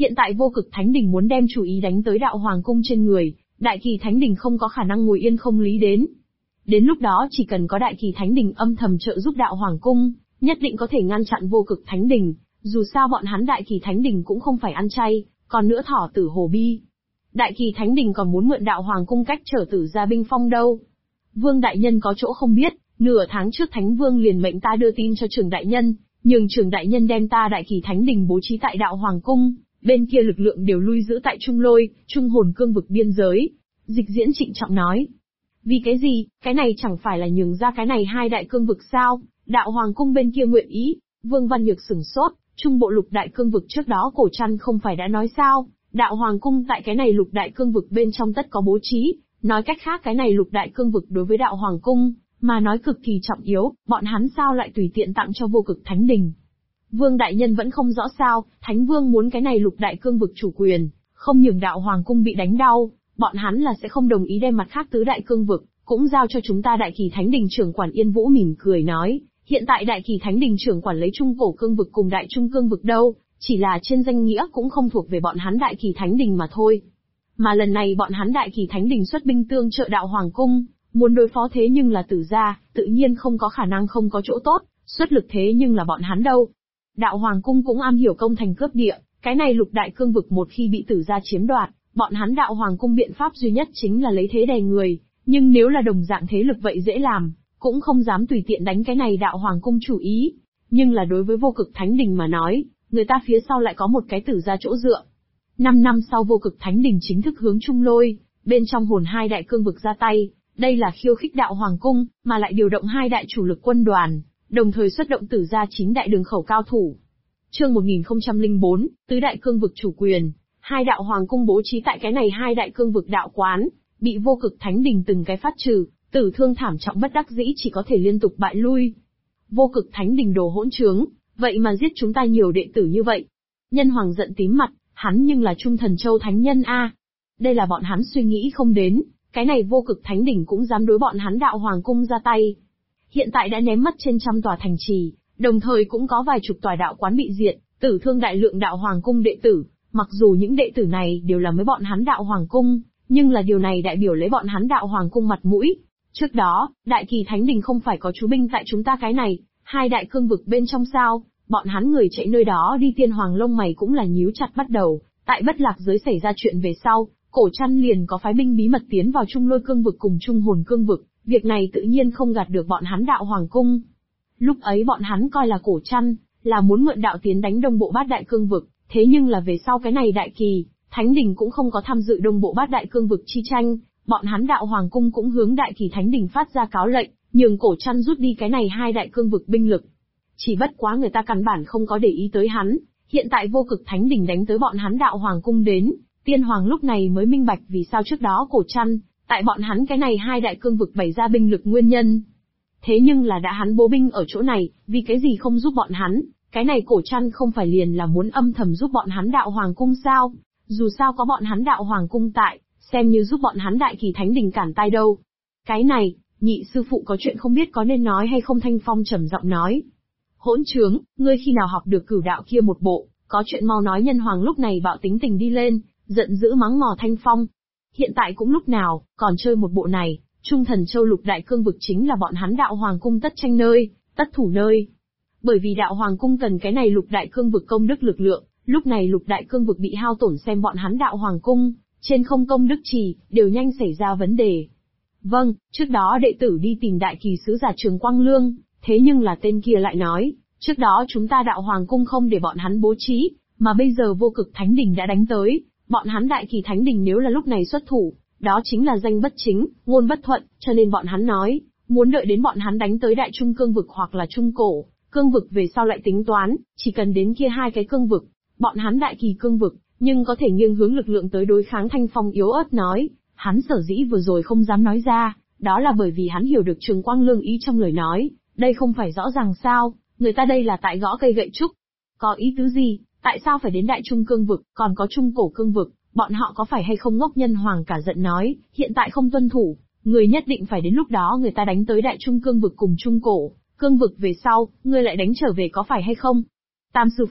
Hiện tại vô cực thánh đình muốn đem chủ ý đánh tới đạo hoàng cung trên người, đại kỳ thánh đình không có khả năng ngồi yên không lý đến. Đến lúc đó chỉ cần có đại kỳ thánh đình âm thầm trợ giúp đạo hoàng cung, nhất định có thể ngăn chặn vô cực thánh đình, dù sao bọn hắn đại kỳ thánh đình cũng không phải ăn chay, còn nữa thỏ tử hồ bi. Đại kỳ thánh đình còn muốn mượn đạo hoàng cung cách trở tử ra binh phong đâu. Vương đại nhân có chỗ không biết, nửa tháng trước thánh vương liền mệnh ta đưa tin cho trưởng đại nhân, nhường trưởng đại nhân đem ta đại kỳ thánh đình bố trí tại đạo hoàng cung, bên kia lực lượng đều lui giữ tại Trung Lôi, Trung Hồn cương vực biên giới. Dịch Diễn trịnh trọng nói. Vì cái gì, cái này chẳng phải là nhường ra cái này hai đại cương vực sao, đạo hoàng cung bên kia nguyện ý. Vương Văn Nhược sửng sốt, trung bộ lục đại cương vực trước đó Cổ Trăn không phải đã nói sao, đạo hoàng cung tại cái này lục đại cương vực bên trong tất có bố trí, nói cách khác cái này lục đại cương vực đối với đạo hoàng cung, mà nói cực kỳ trọng yếu, bọn hắn sao lại tùy tiện tặng cho vô cực thánh đình. Vương đại nhân vẫn không rõ sao, thánh vương muốn cái này lục đại cương vực chủ quyền, không nhường đạo hoàng cung bị đánh đau, bọn hắn là sẽ không đồng ý đem mặt khác tứ đại cương vực, cũng giao cho chúng ta đại kỳ thánh đình trưởng quản. Yên Vũ mỉm cười nói, hiện tại đại kỳ thánh đình trưởng quản lấy trung cổ cương vực cùng đại trung cương vực đâu, chỉ là trên danh nghĩa cũng không thuộc về bọn hắn đại kỳ thánh đình mà thôi. Mà lần này bọn hắn đại kỳ thánh đình xuất binh tương trợ đạo hoàng cung, muốn đối phó thế nhưng là Tử gia, tự nhiên không có khả năng không có chỗ tốt, xuất lực thế nhưng là bọn hắn đâu. Đạo hoàng cung cũng am hiểu công thành cướp địa, cái này lục đại cương vực một khi bị Tử gia chiếm đoạt, bọn hắn đạo hoàng cung biện pháp duy nhất chính là lấy thế đè người, nhưng nếu là đồng dạng thế lực vậy dễ làm, cũng không dám tùy tiện đánh cái này đạo hoàng cung chủ ý. Nhưng là đối với vô cực thánh đình mà nói, người ta phía sau lại có một cái Tử gia chỗ dựa. 5 năm sau vô cực thánh đình chính thức hướng Trung Lôi, bên trong hồn hai đại cương vực ra tay, đây là khiêu khích đạo hoàng cung, mà lại điều động hai đại chủ lực quân đoàn, đồng thời xuất động Tử gia 9 đại đường khẩu cao thủ. Chương 1004, tứ đại cương vực chủ quyền, hai đạo hoàng cung bố trí tại cái này hai đại cương vực đạo quán, bị vô cực thánh đình từng cái phát trừ, tử thương thảm trọng bất đắc dĩ chỉ có thể liên tục bại lui. Vô cực thánh đình đồ hỗn trướng, vậy mà giết chúng ta nhiều đệ tử như vậy. Nhân hoàng giận tím mặt, hắn nhưng là Trung Thần Châu thánh nhân a. Đây là bọn hắn suy nghĩ không đến, cái này vô cực thánh đỉnh cũng dám đối bọn hắn đạo hoàng cung ra tay. Hiện tại đã ném mất trên trăm tòa thành trì, đồng thời cũng có vài chục tòa đạo quán bị diệt, tử thương đại lượng đạo hoàng cung đệ tử, mặc dù những đệ tử này đều là mới bọn hắn đạo hoàng cung, nhưng là điều này đại biểu lấy bọn hắn đạo hoàng cung mặt mũi. Trước đó, đại kỳ thánh đình không phải có chú binh tại chúng ta cái này, hai đại cương vực bên trong sao, bọn hắn người chạy nơi đó đi. Tiên hoàng lông mày cũng là nhíu chặt bắt đầu, tại Bất Lạc giới xảy ra chuyện về sau, Cổ Trăn liền có phái binh bí mật tiến vào Trung Lôi cương vực cùng Trung Hồn cương vực, việc này tự nhiên không gạt được bọn hắn đạo hoàng cung. Lúc ấy bọn hắn coi là Cổ Trăn là muốn mượn đạo tiến đánh Đông Bộ Bát đại cương vực, thế nhưng là về sau cái này đại kỳ thánh đình cũng không có tham dự Đông Bộ Bát đại cương vực chi tranh, bọn hắn đạo hoàng cung cũng hướng đại kỳ thánh đình phát ra cáo lệnh, nhường Cổ Trăn rút đi cái này hai đại cương vực binh lực. Chỉ bất quá người ta căn bản không có để ý tới hắn, hiện tại vô cực thánh đình đánh tới bọn hắn đạo hoàng cung đến, tiên hoàng lúc này mới minh bạch vì sao trước đó Cổ Trăn tại bọn hắn cái này hai đại cương vực bày ra binh lực nguyên nhân. Thế nhưng là đã hắn bố binh ở chỗ này, vì cái gì không giúp bọn hắn, cái này Cổ Trăn không phải liền là muốn âm thầm giúp bọn hắn đạo hoàng cung sao? Dù sao có bọn hắn đạo hoàng cung tại, xem như giúp bọn hắn đại kỳ thánh đình cản tay đâu. Cái này, nhị sư phụ có chuyện không biết có nên nói hay không? Thanh Phong trầm giọng nói. Hỗn trướng, ngươi khi nào học được cửu đạo kia một bộ, có chuyện mau nói. Nhân hoàng lúc này bạo tính tình đi lên, giận dữ mắng mỏ Thanh Phong. Hiện tại cũng lúc nào, còn chơi một bộ này, Trung Thần Châu lục đại cương vực chính là bọn hắn đạo hoàng cung tất tranh nơi, tất thủ nơi. Bởi vì đạo hoàng cung cần cái này lục đại cương vực công đức lực lượng, lúc này lục đại cương vực bị hao tổn xem bọn hắn đạo hoàng cung, trên không công đức trì, đều nhanh xảy ra vấn đề. Vâng, trước đó đệ tử đi tìm đại kỳ sứ giả Trường Quang Lương, thế nhưng là tên kia lại nói, trước đó chúng ta đạo hoàng cung không để bọn hắn bố trí, mà bây giờ vô cực thánh đình đã đánh tới, bọn hắn đại kỳ thánh đình nếu là lúc này xuất thủ, đó chính là danh bất chính, ngôn bất thuận, cho nên bọn hắn nói, muốn đợi đến bọn hắn đánh tới đại trung cương vực hoặc là trung cổ cương vực về sau lại tính toán, chỉ cần đến kia hai cái cương vực, bọn hắn đại kỳ cương vực, nhưng có thể nghiêng hướng lực lượng tới đối kháng. Thanh Phong yếu ớt nói, hắn sở dĩ vừa rồi không dám nói ra, đó là bởi vì hắn hiểu được Trường Quang Lương ý trong lời nói, đây không phải rõ ràng sao, người ta đây là tại gõ cây gậy trúc. Có ý tứ gì, tại sao phải đến đại trung cương vực, còn có trung cổ cương vực, bọn họ có phải hay không ngốc? Nhân hoàng cả giận nói, hiện tại không tuân thủ, người nhất định phải đến lúc đó người ta đánh tới đại trung cương vực cùng trung cổ cương vực về sau, ngươi lại đánh trở về có phải hay không? Tam sư phụ,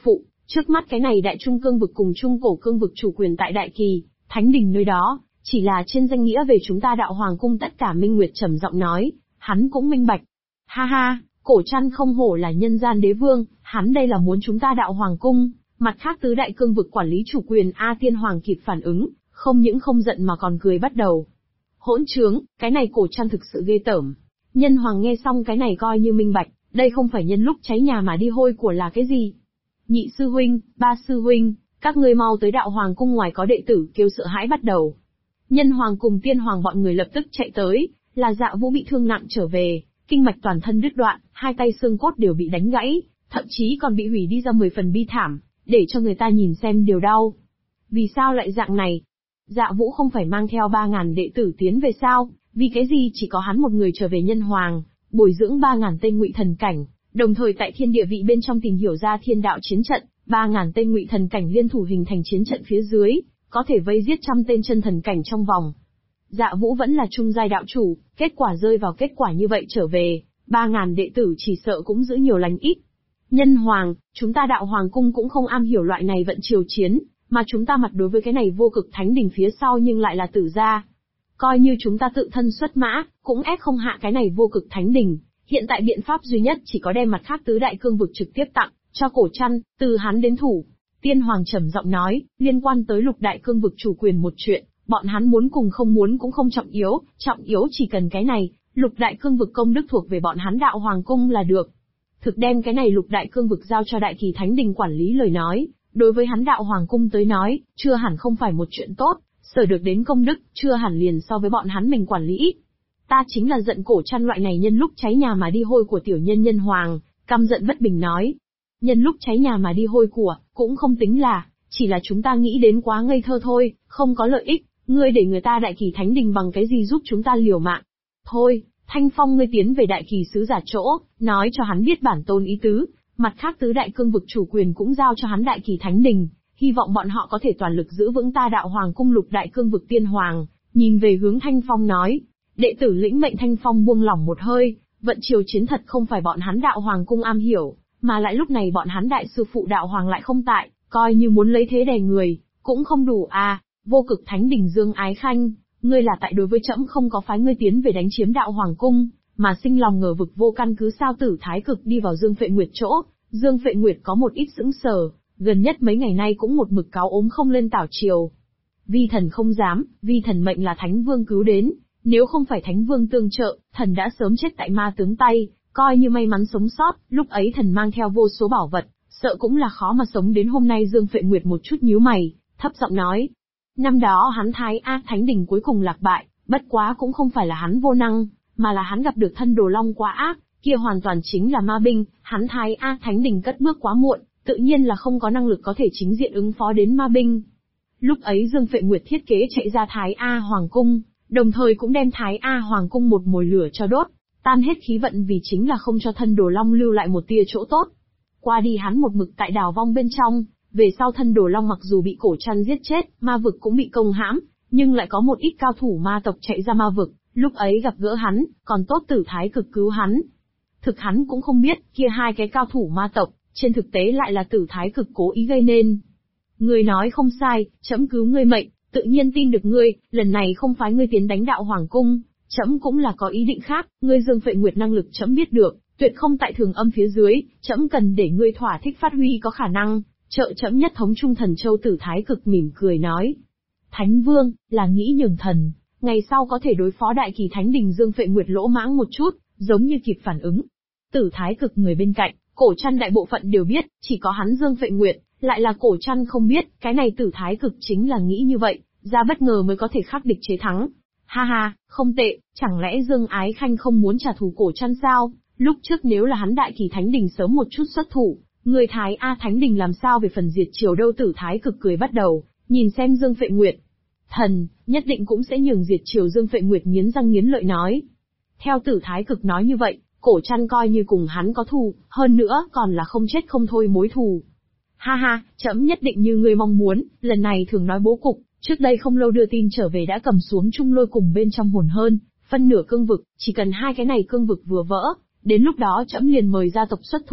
Trước mắt cái này đại trung cương vực cùng trung cổ cương vực chủ quyền tại Đại Kỳ, Thánh Đình nơi đó, chỉ là trên danh nghĩa về chúng ta Đạo Hoàng cung tất cả Minh Nguyệt trầm giọng nói, hắn cũng minh bạch. Ha ha, Cổ Trăn không hổ là nhân gian đế vương, hắn đây là muốn chúng ta Đạo Hoàng cung, mặt khác tứ đại cương vực quản lý chủ quyền. A Tiên Hoàng kịp phản ứng, không những không giận mà còn cười bắt đầu. Hỗn trướng, cái này Cổ Trăn thực sự ghê tởm. Nhân Hoàng nghe xong cái này coi như minh bạch, đây không phải nhân lúc cháy nhà mà đi hôi của là cái gì. Nhị sư huynh, ba sư huynh, các ngươi mau tới Đạo Hoàng cung, ngoài có đệ tử kêu sợ hãi bắt đầu. Nhân Hoàng cùng Tiên Hoàng bọn người lập tức chạy tới, là Dạ Vũ bị thương nặng trở về, kinh mạch toàn thân đứt đoạn, hai tay xương cốt đều bị đánh gãy, thậm chí còn bị hủy đi ra 10 phần bi thảm, để cho người ta nhìn xem đều đau. Vì sao lại dạng này? Dạ Vũ không phải mang theo 3.000 đệ tử tiến về sao? Vì cái gì chỉ có hắn một người trở về Nhân Hoàng, bồi dưỡng 3.000 tên ngụy thần cảnh, đồng thời tại thiên địa vị bên trong tìm hiểu ra thiên đạo chiến trận, 3.000 tên ngụy thần cảnh liên thủ hình thành chiến trận phía dưới, có thể vây giết 100 tên chân thần cảnh trong vòng. Dạ Vũ vẫn là trung giai đạo chủ, kết quả rơi vào kết quả như vậy trở về, 3.000 đệ tử chỉ sợ cũng giữ nhiều lành ít. Nhân Hoàng, chúng ta Đạo Hoàng cung cũng không am hiểu loại này vận triều chiến, mà chúng ta mặt đối với cái này vô cực thánh đình phía sau nhưng lại là Tử gia. Coi như chúng ta tự thân xuất mã, cũng ép không hạ cái này vô cực thánh đình. Hiện tại biện pháp duy nhất chỉ có đem mặt khác tứ đại cương vực trực tiếp tặng cho Cổ Trăn, từ hắn đến thủ. Tiên Hoàng trầm giọng nói, liên quan tới lục đại cương vực chủ quyền một chuyện, bọn hắn muốn cùng không muốn cũng không trọng yếu chỉ cần cái này, lục đại cương vực công đức thuộc về bọn hắn Đạo Hoàng cung là được. Thực đem cái này lục đại cương vực giao cho Đại Kỳ Thánh Đình quản lý lời nói, đối với hắn Đạo Hoàng cung tới nói, chưa hẳn không phải một chuyện tốt, sở được đến công đức, chưa hẳn liền so với bọn hắn mình quản lý. Ta chính là giận Cổ Trăn loại này nhân lúc cháy nhà mà đi hôi của tiểu nhân. Nhân Hoàng căm giận bất bình nói, nhân lúc cháy nhà mà đi hôi của, cũng không tính là, chỉ là chúng ta nghĩ đến quá ngây thơ thôi, không có lợi ích, ngươi để người ta Đại Kỳ Thánh Đình bằng cái gì giúp chúng ta liều mạng. Thôi, Thanh Phong ngươi tiến về Đại Kỳ sứ giả chỗ, nói cho hắn biết bản tôn ý tứ, mặt khác tứ đại cương vực chủ quyền cũng giao cho hắn Đại Kỳ Thánh Đình, hy vọng bọn họ có thể toàn lực giữ vững ta Đạo Hoàng cung lục đại cương vực. Tiên Hoàng nhìn về hướng Thanh Phong nói, đệ tử lĩnh mệnh. Thanh Phong buông lỏng một hơi, vận triều chiến thật không phải bọn hắn Đạo Hoàng cung am hiểu, mà lại lúc này bọn hắn đại sư phụ Đạo Hoàng lại không tại, coi như muốn lấy thế đè người, cũng không đủ à. Vô cực thánh đình Dương Ái Khanh, ngươi là tại đối với trẫm không có phái ngươi tiến về đánh chiếm Đạo Hoàng cung, mà sinh lòng ngờ vực vô căn cứ sao? Tử Thái Cực đi vào Dương Phệ Nguyệt chỗ, Dương Phệ Nguyệt có một ít sững sờ, gần nhất mấy ngày nay cũng một mực cáo ốm không lên tảo triều. Vi thần không dám, vi thần mệnh là Thánh Vương cứu đến, nếu không phải Thánh Vương tương trợ, thần đã sớm chết tại ma tướng tay, coi như may mắn sống sót, lúc ấy thần mang theo vô số bảo vật, sợ cũng là khó mà sống đến hôm nay. Dương Phệ Nguyệt một chút nhíu mày, thấp giọng nói, năm đó hắn Thái A Thánh Đình cuối cùng lạc bại, bất quá cũng không phải là hắn vô năng, mà là hắn gặp được thân đồ long quá ác, kia hoàn toàn chính là ma binh, hắn Thái A Thánh Đình cất bước quá muộn, tự nhiên là không có năng lực có thể chính diện ứng phó đến ma binh. Lúc ấy Dương Phệ Nguyệt thiết kế chạy ra Thái A Hoàng cung, đồng thời cũng đem Thái A Hoàng cung một mồi lửa cho đốt, tan hết khí vận vì chính là không cho thân đồ long lưu lại một tia chỗ tốt. Qua đi hắn một mực tại đào vong bên trong, về sau thân đồ long mặc dù bị Cổ Trăn giết chết, ma vực cũng bị công hãm, nhưng lại có một ít cao thủ ma tộc chạy ra ma vực, lúc ấy gặp gỡ hắn, còn tốt Tử Thái Cực cứu hắn. Thực hắn cũng không biết, kia hai cái cao thủ ma tộc, trên thực tế lại là Tử Thái Cực cố ý gây nên. Ngươi nói không sai, trẫm cứu ngươi mệnh, tự nhiên tin được ngươi, lần này không phái ngươi tiến đánh Đạo Hoàng cung, trẫm cũng là có ý định khác, ngươi Dương Phệ Nguyệt năng lực trẫm biết được, tuyệt không tại thường âm phía dưới, trẫm cần để ngươi thỏa thích phát huy có khả năng, trợ trẫm nhất thống Trung Thần Châu. Tử Thái Cực mỉm cười nói, Thánh Vương, là nghĩ nhường thần, ngày sau có thể đối phó Đại Kỳ Thánh Đình. Dương Phệ Nguyệt lỗ mãng một chút, giống như kịp phản ứng. Tử Thái Cực người bên cạnh, Cổ Trăn đại bộ phận đều biết, chỉ có hắn Dương Phệ Nguyệt, lại là Cổ Trăn không biết, cái này Tử Thái Cực chính là nghĩ như vậy, ra bất ngờ mới có thể khắc địch chế thắng. Ha ha, không tệ, chẳng lẽ Dương Ái Khanh không muốn trả thù Cổ Trăn sao? Lúc trước nếu là hắn Đại Kỳ Thánh Đình sớm một chút xuất thủ, người Thái A Thánh Đình làm sao về phần diệt triều đâu? Tử Thái Cực cười bắt đầu, nhìn xem Dương Phệ Nguyệt. Thần, nhất định cũng sẽ nhường diệt triều. Dương Phệ Nguyệt nghiến răng nghiến lợi nói. Theo Tử Thái Cực nói như vậy, Cổ Trăn coi như cùng hắn có thù, hơn nữa còn là không chết không thôi mối thù. Ha ha, trẫm nhất định như ngươi mong muốn, lần này thường nói bố cục, trước đây không lâu đưa tin trở về đã cầm xuống Trung Lôi cùng bên trong Hồn Hơn, phân nửa cương vực, chỉ cần hai cái này cương vực vừa vỡ, đến lúc đó trẫm liền mời gia tộc xuất thủ,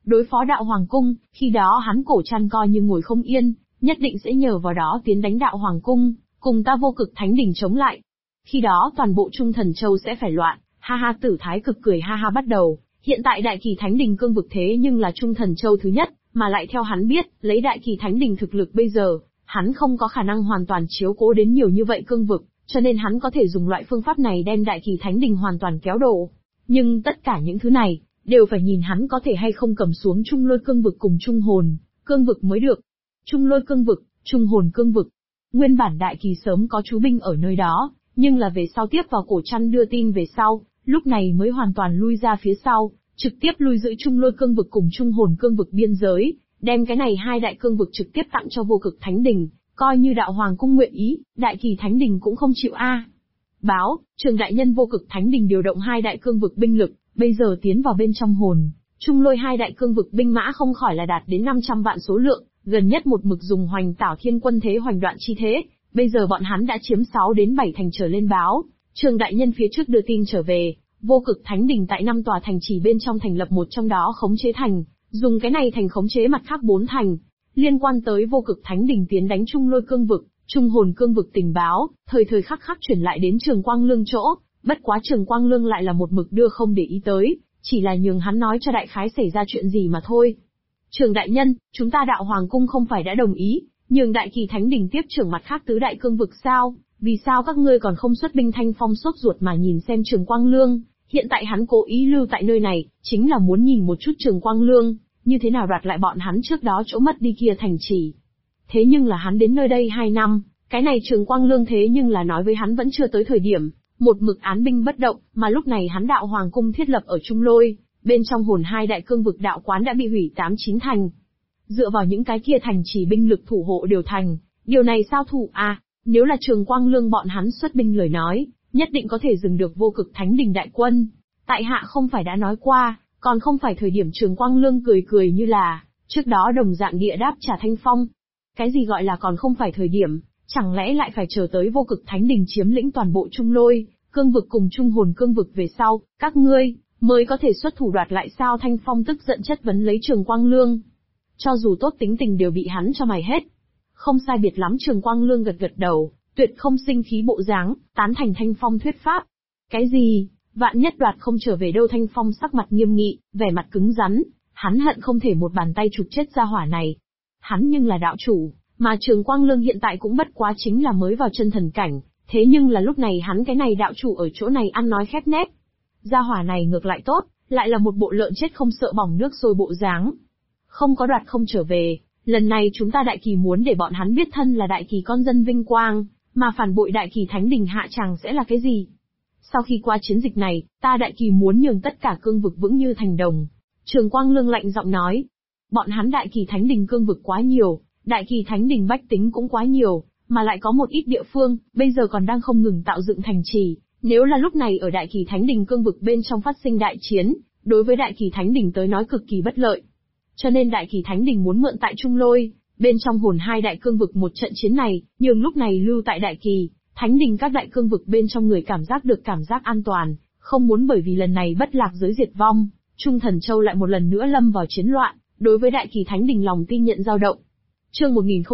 đối phó đạo hoàng cung, khi đó hắn Cổ Trăn coi như ngồi không yên, nhất định sẽ nhờ vào đó tiến đánh đạo hoàng cung, cùng ta Vô Cực Thánh Đình chống lại. Khi đó toàn bộ Trung Thần Châu sẽ phải loạn, ha ha. Tử Thái Cực cười ha ha bắt đầu, hiện tại Đại Kỳ Thánh Đình cương vực thế nhưng là Trung Thần Châu thứ nhất, mà lại theo hắn biết, lấy Đại Kỳ Thánh Đình thực lực bây giờ, hắn không có khả năng hoàn toàn chiếu cố đến nhiều như vậy cương vực, cho nên hắn có thể dùng loại phương pháp này đem Đại Kỳ Thánh Đình hoàn toàn kéo đổ. Nhưng tất cả những thứ này, đều phải nhìn hắn có thể hay không cầm xuống Trung Lôi cương vực cùng Trung Hồn cương vực mới được. Trung Lôi cương vực, Trung Hồn cương vực. Nguyên bản Đại Kỳ sớm có chú binh ở nơi đó, nhưng là về sau tiếp vào Cổ Trăn đưa tin về sau, lúc này mới hoàn toàn lui ra phía sau, trực tiếp lui giữ Trung Lôi cương vực cùng Trung Hồn cương vực biên giới, đem cái này hai đại cương vực trực tiếp tặng cho Vô Cực Thánh Đình, coi như đạo hoàng cung nguyện ý, Đại Kỳ Thánh Đình cũng không chịu a. Báo, Trường đại nhân Vô Cực Thánh Đình điều động hai đại cương vực binh lực, bây giờ tiến vào bên trong Hồn, Trung Lôi hai đại cương vực binh mã không khỏi là đạt đến 500 vạn số lượng, gần nhất một mực dùng Hoành Tảo Thiên Quân thế hoành đoạn chi thế, bây giờ bọn hắn đã chiếm 6 đến 7 thành trở lên. Báo, Trường đại nhân phía trước đưa tin trở về, Vô Cực Thánh Đình tại 5 tòa thành trì bên trong thành lập một trong đó khống chế thành, dùng cái này thành khống chế mặt khác 4 thành. Liên quan tới Vô Cực Thánh Đình tiến đánh Trung Lôi cương vực, Trung Hồn cương vực tình báo, thời thời khắc khắc chuyển lại đến Trường Quang Lương chỗ, bất quá Trường Quang Lương lại là một mực đưa không để ý tới, chỉ là nhường hắn nói cho đại khái xảy ra chuyện gì mà thôi. Trường đại nhân, chúng ta đạo hoàng cung không phải đã đồng ý, nhường Đại Kỳ Thánh Đình tiếp trưởng mặt khác tứ đại cương vực sao, vì sao các ngươi còn không xuất binh? Thanh Phong sốt ruột mà nhìn xem Trường Quang Lương, hiện tại hắn cố ý lưu tại nơi này, chính là muốn nhìn một chút Trường Quang Lương, như thế nào đoạt lại bọn hắn trước đó chỗ mất đi kia thành trì. Thế nhưng là hắn đến nơi đây 2 năm, cái này Trường Quang Lương thế nhưng là nói với hắn vẫn chưa tới thời điểm, một mực án binh bất động, mà lúc này hắn đạo hoàng cung thiết lập ở Trung Lôi, bên trong Hồn hai đại cương vực đạo quán đã bị hủy 8-9 thành. Dựa vào những cái kia thành trì binh lực thủ hộ đều thành, điều này sao thủ à, nếu là Trường Quang Lương bọn hắn xuất binh lời nói, nhất định có thể dừng được Vô Cực Thánh Đình đại quân. Tại hạ không phải đã nói qua, còn không phải thời điểm. Trường Quang Lương cười cười như là, trước đó đồng dạng địa đáp trả Thanh Phong. Cái gì gọi là còn không phải thời điểm, chẳng lẽ lại phải chờ tới Vô Cực Thánh Đình chiếm lĩnh toàn bộ Trung Lôi cương vực cùng Trung Hồn cương vực về sau, các ngươi mới có thể xuất thủ đoạt lại sao? Thanh Phong tức giận chất vấn lấy Trường Quang Lương. Cho dù tốt tính tình đều bị hắn cho mày hết. Không sai biệt lắm. Trường Quang Lương gật gật đầu, tuyệt không sinh khí bộ dáng, tán thành Thanh Phong thuyết pháp. Cái gì? Vạn nhất đoạt không trở về đâu? Thanh Phong sắc mặt nghiêm nghị, vẻ mặt cứng rắn, hắn hận không thể một bàn tay chụp chết gia hỏa này. Hắn nhưng là đạo chủ, mà Trường Quang Lương hiện tại cũng bất quá chính là mới vào chân thần cảnh, thế nhưng là lúc này hắn cái này đạo chủ ở chỗ này ăn nói khép nép. Gia hỏa này ngược lại tốt, lại là một bộ lợn chết không sợ bỏng nước sôi bộ dáng. Không có đoạt không trở về, lần này chúng ta Đại Kỳ muốn để bọn hắn biết thân là Đại Kỳ con dân vinh quang, mà phản bội Đại Kỳ Thánh Đình hạ tràng sẽ là cái gì? Sau khi qua chiến dịch này, ta Đại Kỳ muốn nhường tất cả cương vực vững như thành đồng. Trường Quang Lương lạnh giọng nói. Bọn hắn Đại Kỳ Thánh Đình cương vực quá nhiều, Đại Kỳ Thánh Đình bách tính cũng quá nhiều, mà lại có một ít địa phương, bây giờ còn đang không ngừng tạo dựng thành trì. Nếu là lúc này ở Đại Kỳ Thánh Đình cương vực bên trong phát sinh đại chiến, đối với Đại Kỳ Thánh Đình tới nói cực kỳ bất lợi. Cho nên Đại Kỳ Thánh Đình muốn mượn tại Trung Lôi, bên trong Hồn hai đại cương vực một trận chiến này, nhưng lúc này lưu tại Đại Kỳ Thánh Đình các đại cương vực bên trong người cảm giác được cảm giác an toàn, không muốn bởi vì lần này bất lạc giới diệt vong, Trung Thần Châu lại một lần nữa lâm vào chiến loạn, đối với Đại Kỳ Thánh Đình lòng tin nhận dao động. Chương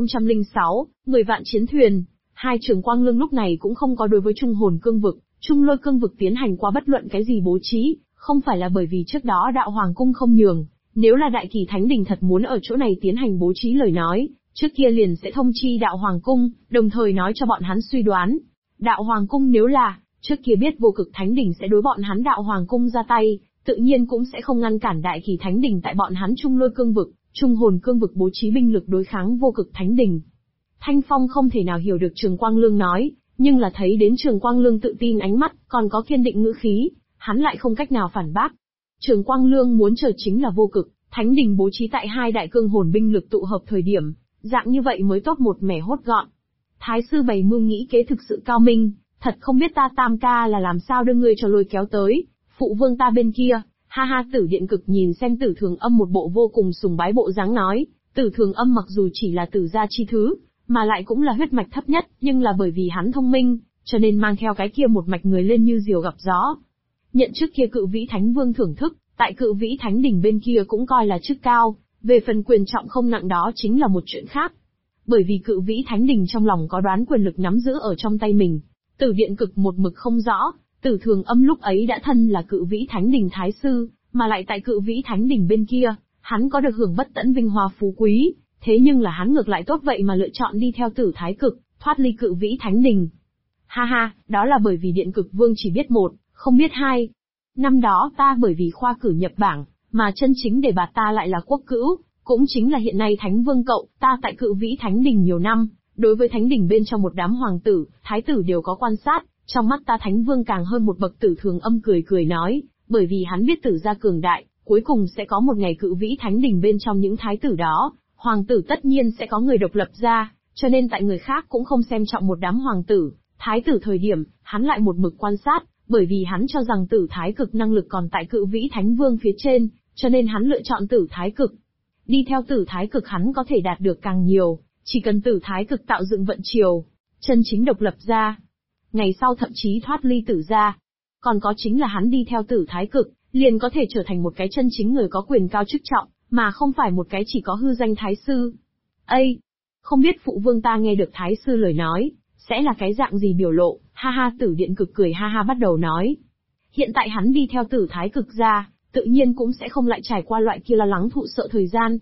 1006, 10 vạn chiến thuyền. Hai Trường Quang Lương lúc này cũng không có đối với Trung Hồn cương vực, Trung Lôi cương vực tiến hành qua bất luận cái gì bố trí, không phải là bởi vì trước đó đạo hoàng cung không nhường, nếu là Đại Kỳ Thánh Đình thật muốn ở chỗ này tiến hành bố trí lời nói, trước kia liền sẽ thông chi đạo hoàng cung, đồng thời nói cho bọn hắn suy đoán. Đạo hoàng cung nếu là, trước kia biết Vô Cực Thánh Đình sẽ đối bọn hắn đạo hoàng cung ra tay, tự nhiên cũng sẽ không ngăn cản Đại Kỳ Thánh Đình tại bọn hắn Trung Lôi cương vực, Trung Hồn cương vực bố trí binh lực đối kháng Vô Cực Thánh Đình. Thanh Phong không thể nào hiểu được Trường Quang Lương nói, nhưng là thấy đến Trường Quang Lương tự tin ánh mắt, còn có kiên định ngữ khí, hắn lại không cách nào phản bác. Trường Quang Lương muốn chờ chính là Vô Cực Thánh Đình bố trí tại hai đại cương hồn binh lực tụ hợp thời điểm, dạng như vậy mới tốt một mẻ hốt gọn. Thái sư bày mưu nghĩ kế thực sự cao minh, thật không biết ta Tam ca là làm sao đưa ngươi cho lôi kéo tới, phụ vương ta bên kia. Ha ha. Tử Điện Cực nhìn xem Tử Thường Âm một bộ vô cùng sùng bái bộ dáng nói, Tử Thường Âm mặc dù chỉ là tử gia chi thứ, mà lại cũng là huyết mạch thấp nhất, nhưng là bởi vì hắn thông minh, cho nên mang theo cái kia một mạch người lên như diều gặp gió. Nhận trước kia Cự Vĩ Thánh Vương thưởng thức, tại Cự Vĩ Thánh Đỉnh bên kia cũng coi là chức cao, về phần quyền trọng không nặng đó chính là một chuyện khác. Bởi vì Cự Vĩ Thánh Đỉnh trong lòng có đoán quyền lực nắm giữ ở trong tay mình, Tử Điện Cực một mực không rõ, Tử Thường Âm lúc ấy đã thân là Cự Vĩ Thánh Đỉnh Thái Sư, mà lại tại Cự Vĩ Thánh Đỉnh bên kia, hắn có được hưởng bất tận vinh hoa phú quý, thế nhưng là hắn ngược lại tốt vậy mà lựa chọn đi theo Tử Thái Cực, thoát ly Cự Vĩ Thánh Đỉnh. Ha ha, đó là bởi vì Điện Cực Vương chỉ biết một, không biết hai. Năm đó ta bởi vì khoa cử nhập bảng, mà chân chính đề bạt ta lại là quốc cữu, cũng chính là hiện nay Thánh Vương cậu, ta tại Cự Vĩ Thánh Đỉnh nhiều năm, đối với Thánh Đỉnh bên trong một đám hoàng tử, thái tử đều có quan sát, trong mắt ta Thánh Vương càng hơn một bậc. Tử Thường Âm cười cười nói, bởi vì hắn biết Tử gia cường đại, cuối cùng sẽ có một ngày Cự Vĩ Thánh Đỉnh bên trong những thái tử đó, hoàng tử tất nhiên sẽ có người độc lập ra, cho nên tại người khác cũng không xem trọng một đám hoàng tử, thái tử thời điểm, hắn lại một mực quan sát, bởi vì hắn cho rằng Tử Thái Cực năng lực còn tại Cự Vĩ Thánh Vương phía trên, cho nên hắn lựa chọn Tử Thái Cực. Đi theo Tử Thái Cực hắn có thể đạt được càng nhiều, chỉ cần Tử Thái Cực tạo dựng vận triều, chân chính độc lập ra. Ngày sau thậm chí thoát ly Tử gia. Còn có chính là hắn đi theo Tử Thái Cực, liền có thể trở thành một cái chân chính người có quyền cao chức trọng, mà không phải một cái chỉ có hư danh Thái Sư. Ây! Không biết phụ vương ta nghe được Thái Sư lời nói, sẽ là cái dạng gì biểu lộ? Ha ha. Tử Điện Cực cười ha ha bắt đầu nói. Hiện tại hắn đi theo Tử Thái Cực ra, tự nhiên cũng sẽ không lại trải qua loại kia lo lắng thụ sợ thời gian.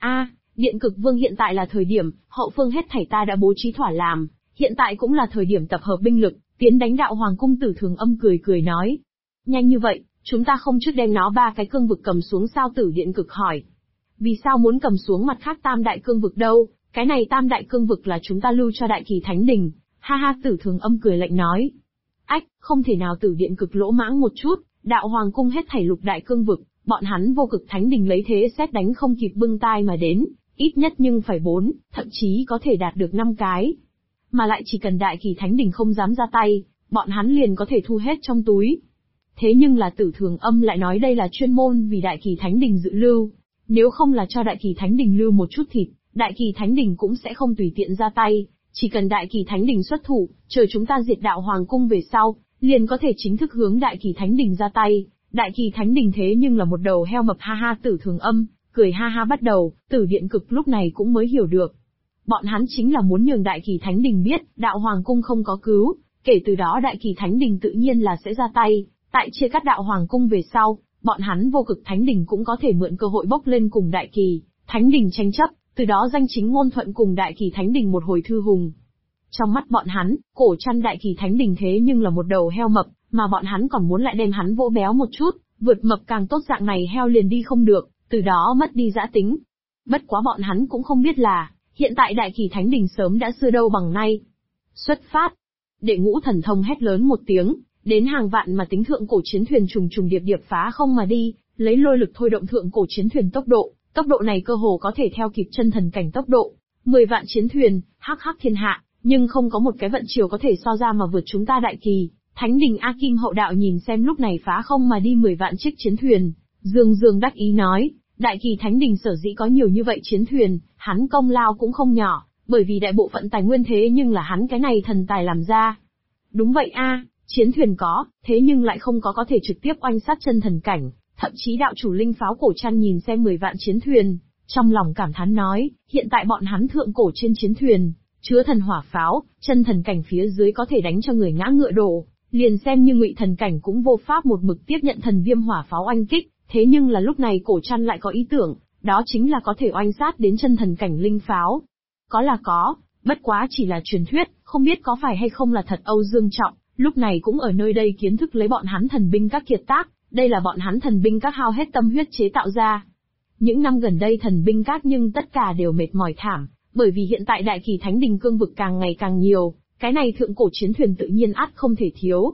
Điện Cực Vương hiện tại là thời điểm, hậu phương hết thảy ta đã bố trí thỏa làm, hiện tại cũng là thời điểm tập hợp binh lực, tiến đánh Đạo Hoàng cung. Tử Thường Âm cười cười nói. Nhanh như vậy, chúng ta không trước đem nó 3 cái cương vực cầm xuống sao? Tử Điện Cực hỏi. Vì sao muốn cầm xuống mặt khác tam đại cương vực đâu? Cái này tam đại cương vực là chúng ta lưu cho Đại Kỳ Thánh Đình. Ha ha. Tử Thường Âm cười lạnh nói. Ách, không thể nào. Tử Điện Cực lỗ mãng một chút, Đạo Hoàng cung hết thảy lục đại cương vực, bọn hắn Vô Cực Thánh Đình lấy thế xét đánh không kịp bưng tai mà đến, ít nhất nhưng phải 4, thậm chí có thể đạt được 5 cái. Mà lại chỉ cần Đại Kỳ Thánh Đình không dám ra tay, bọn hắn liền có thể thu hết trong túi. Thế nhưng là Tử Thường Âm lại nói đây là chuyên môn vì Đại Kỳ Thánh Đình dự lưu, nếu không là cho Đại Kỳ Thánh Đình lưu một chút thịt, Đại Kỳ Thánh Đình cũng sẽ không tùy tiện ra tay, chỉ cần Đại Kỳ Thánh Đình xuất thủ, chờ chúng ta diệt Đạo Hoàng cung về sau, liền có thể chính thức hướng Đại Kỳ Thánh Đình ra tay. Đại Kỳ Thánh Đình thế nhưng là một đầu heo mập. Ha ha. Tử Thường Âm cười ha ha bắt đầu. Tử Điện Cực lúc này cũng mới hiểu được, bọn hắn chính là muốn nhường Đại Kỳ Thánh Đình biết, Đạo Hoàng cung không có cứu, kể từ đó Đại Kỳ Thánh Đình tự nhiên là sẽ ra tay, tại chia cắt Đạo Hoàng cung về sau, bọn hắn Vô Cực Thánh Đình cũng có thể mượn cơ hội bốc lên cùng Đại Kỳ Thánh Đình tranh chấp, từ đó danh chính ngôn thuận cùng Đại Kỳ Thánh Đình một hồi thư hùng. Trong mắt bọn hắn, cổ trăn Đại Kỳ Thánh Đình thế nhưng là một đầu heo mập, mà bọn hắn còn muốn lại đem hắn vỗ béo một chút, vượt mập càng tốt, dạng này heo liền đi không được, từ đó mất đi dã tính. Bất quá bọn hắn cũng không biết là, hiện tại Đại Kỳ Thánh Đình sớm đã xưa đâu bằng nay. Xuất phát! Đệ Ngũ Thần Thông hét lớn một tiếng, đến hàng vạn mà tính thượng cổ chiến thuyền trùng trùng điệp điệp phá không mà đi, lấy lôi lực thôi động thượng cổ chiến thuyền tốc độ này cơ hồ có thể theo kịp chân thần cảnh tốc độ. 10 vạn chiến thuyền, hắc hắc thiên hạ, nhưng không có một cái vận chiều có thể so ra mà vượt chúng ta Đại Kỳ Thánh Đình. A Kim Hậu Đạo nhìn xem lúc này phá không mà đi 10 vạn chiếc chiến thuyền, dương đắc ý nói, Đại Kỳ Thánh Đình sở dĩ có nhiều như vậy chiến thuyền, hắn công lao cũng không nhỏ, bởi vì đại bộ phận tài nguyên thế nhưng là hắn cái này thần tài làm ra. Đúng vậy chiến thuyền có, thế nhưng lại không có thể trực tiếp oanh sát chân thần cảnh, thậm chí đạo chủ linh pháo cổ trăn nhìn xem 10 vạn chiến thuyền, trong lòng cảm thán nói, hiện tại bọn hắn thượng cổ trên chiến thuyền, chứa thần hỏa pháo, chân thần cảnh phía dưới có thể đánh cho người ngã ngựa đổ, liền xem như Ngụy thần cảnh cũng vô pháp một mực tiếp nhận thần viêm hỏa pháo oanh kích, thế nhưng là lúc này cổ trăn lại có ý tưởng, đó chính là có thể oanh sát đến chân thần cảnh linh pháo. Có là có, bất quá chỉ là truyền thuyết, không biết có phải hay không là thật. Âu Dương Trọng, lúc này cũng ở nơi đây kiến thức lấy bọn hắn thần binh các kiệt tác, đây là bọn hắn thần binh các hao hết tâm huyết chế tạo ra. Những năm gần đây thần binh các nhưng tất cả đều mệt mỏi thảm, bởi vì hiện tại Đại Kỳ Thánh Đình cương vực càng ngày càng nhiều, cái này thượng cổ chiến thuyền tự nhiên ắt không thể thiếu.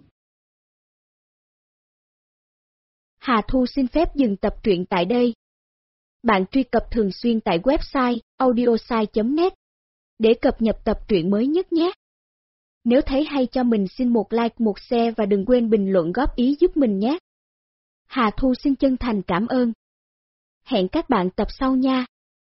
Hà Thu xin phép dừng tập truyện tại đây. Bạn truy cập thường xuyên tại website audiosai.net để cập nhật tập truyện mới nhất nhé. Nếu thấy hay cho mình xin một like, một share và đừng quên bình luận góp ý giúp mình nhé. Hà Thu xin chân thành cảm ơn. Hẹn các bạn tập sau nha.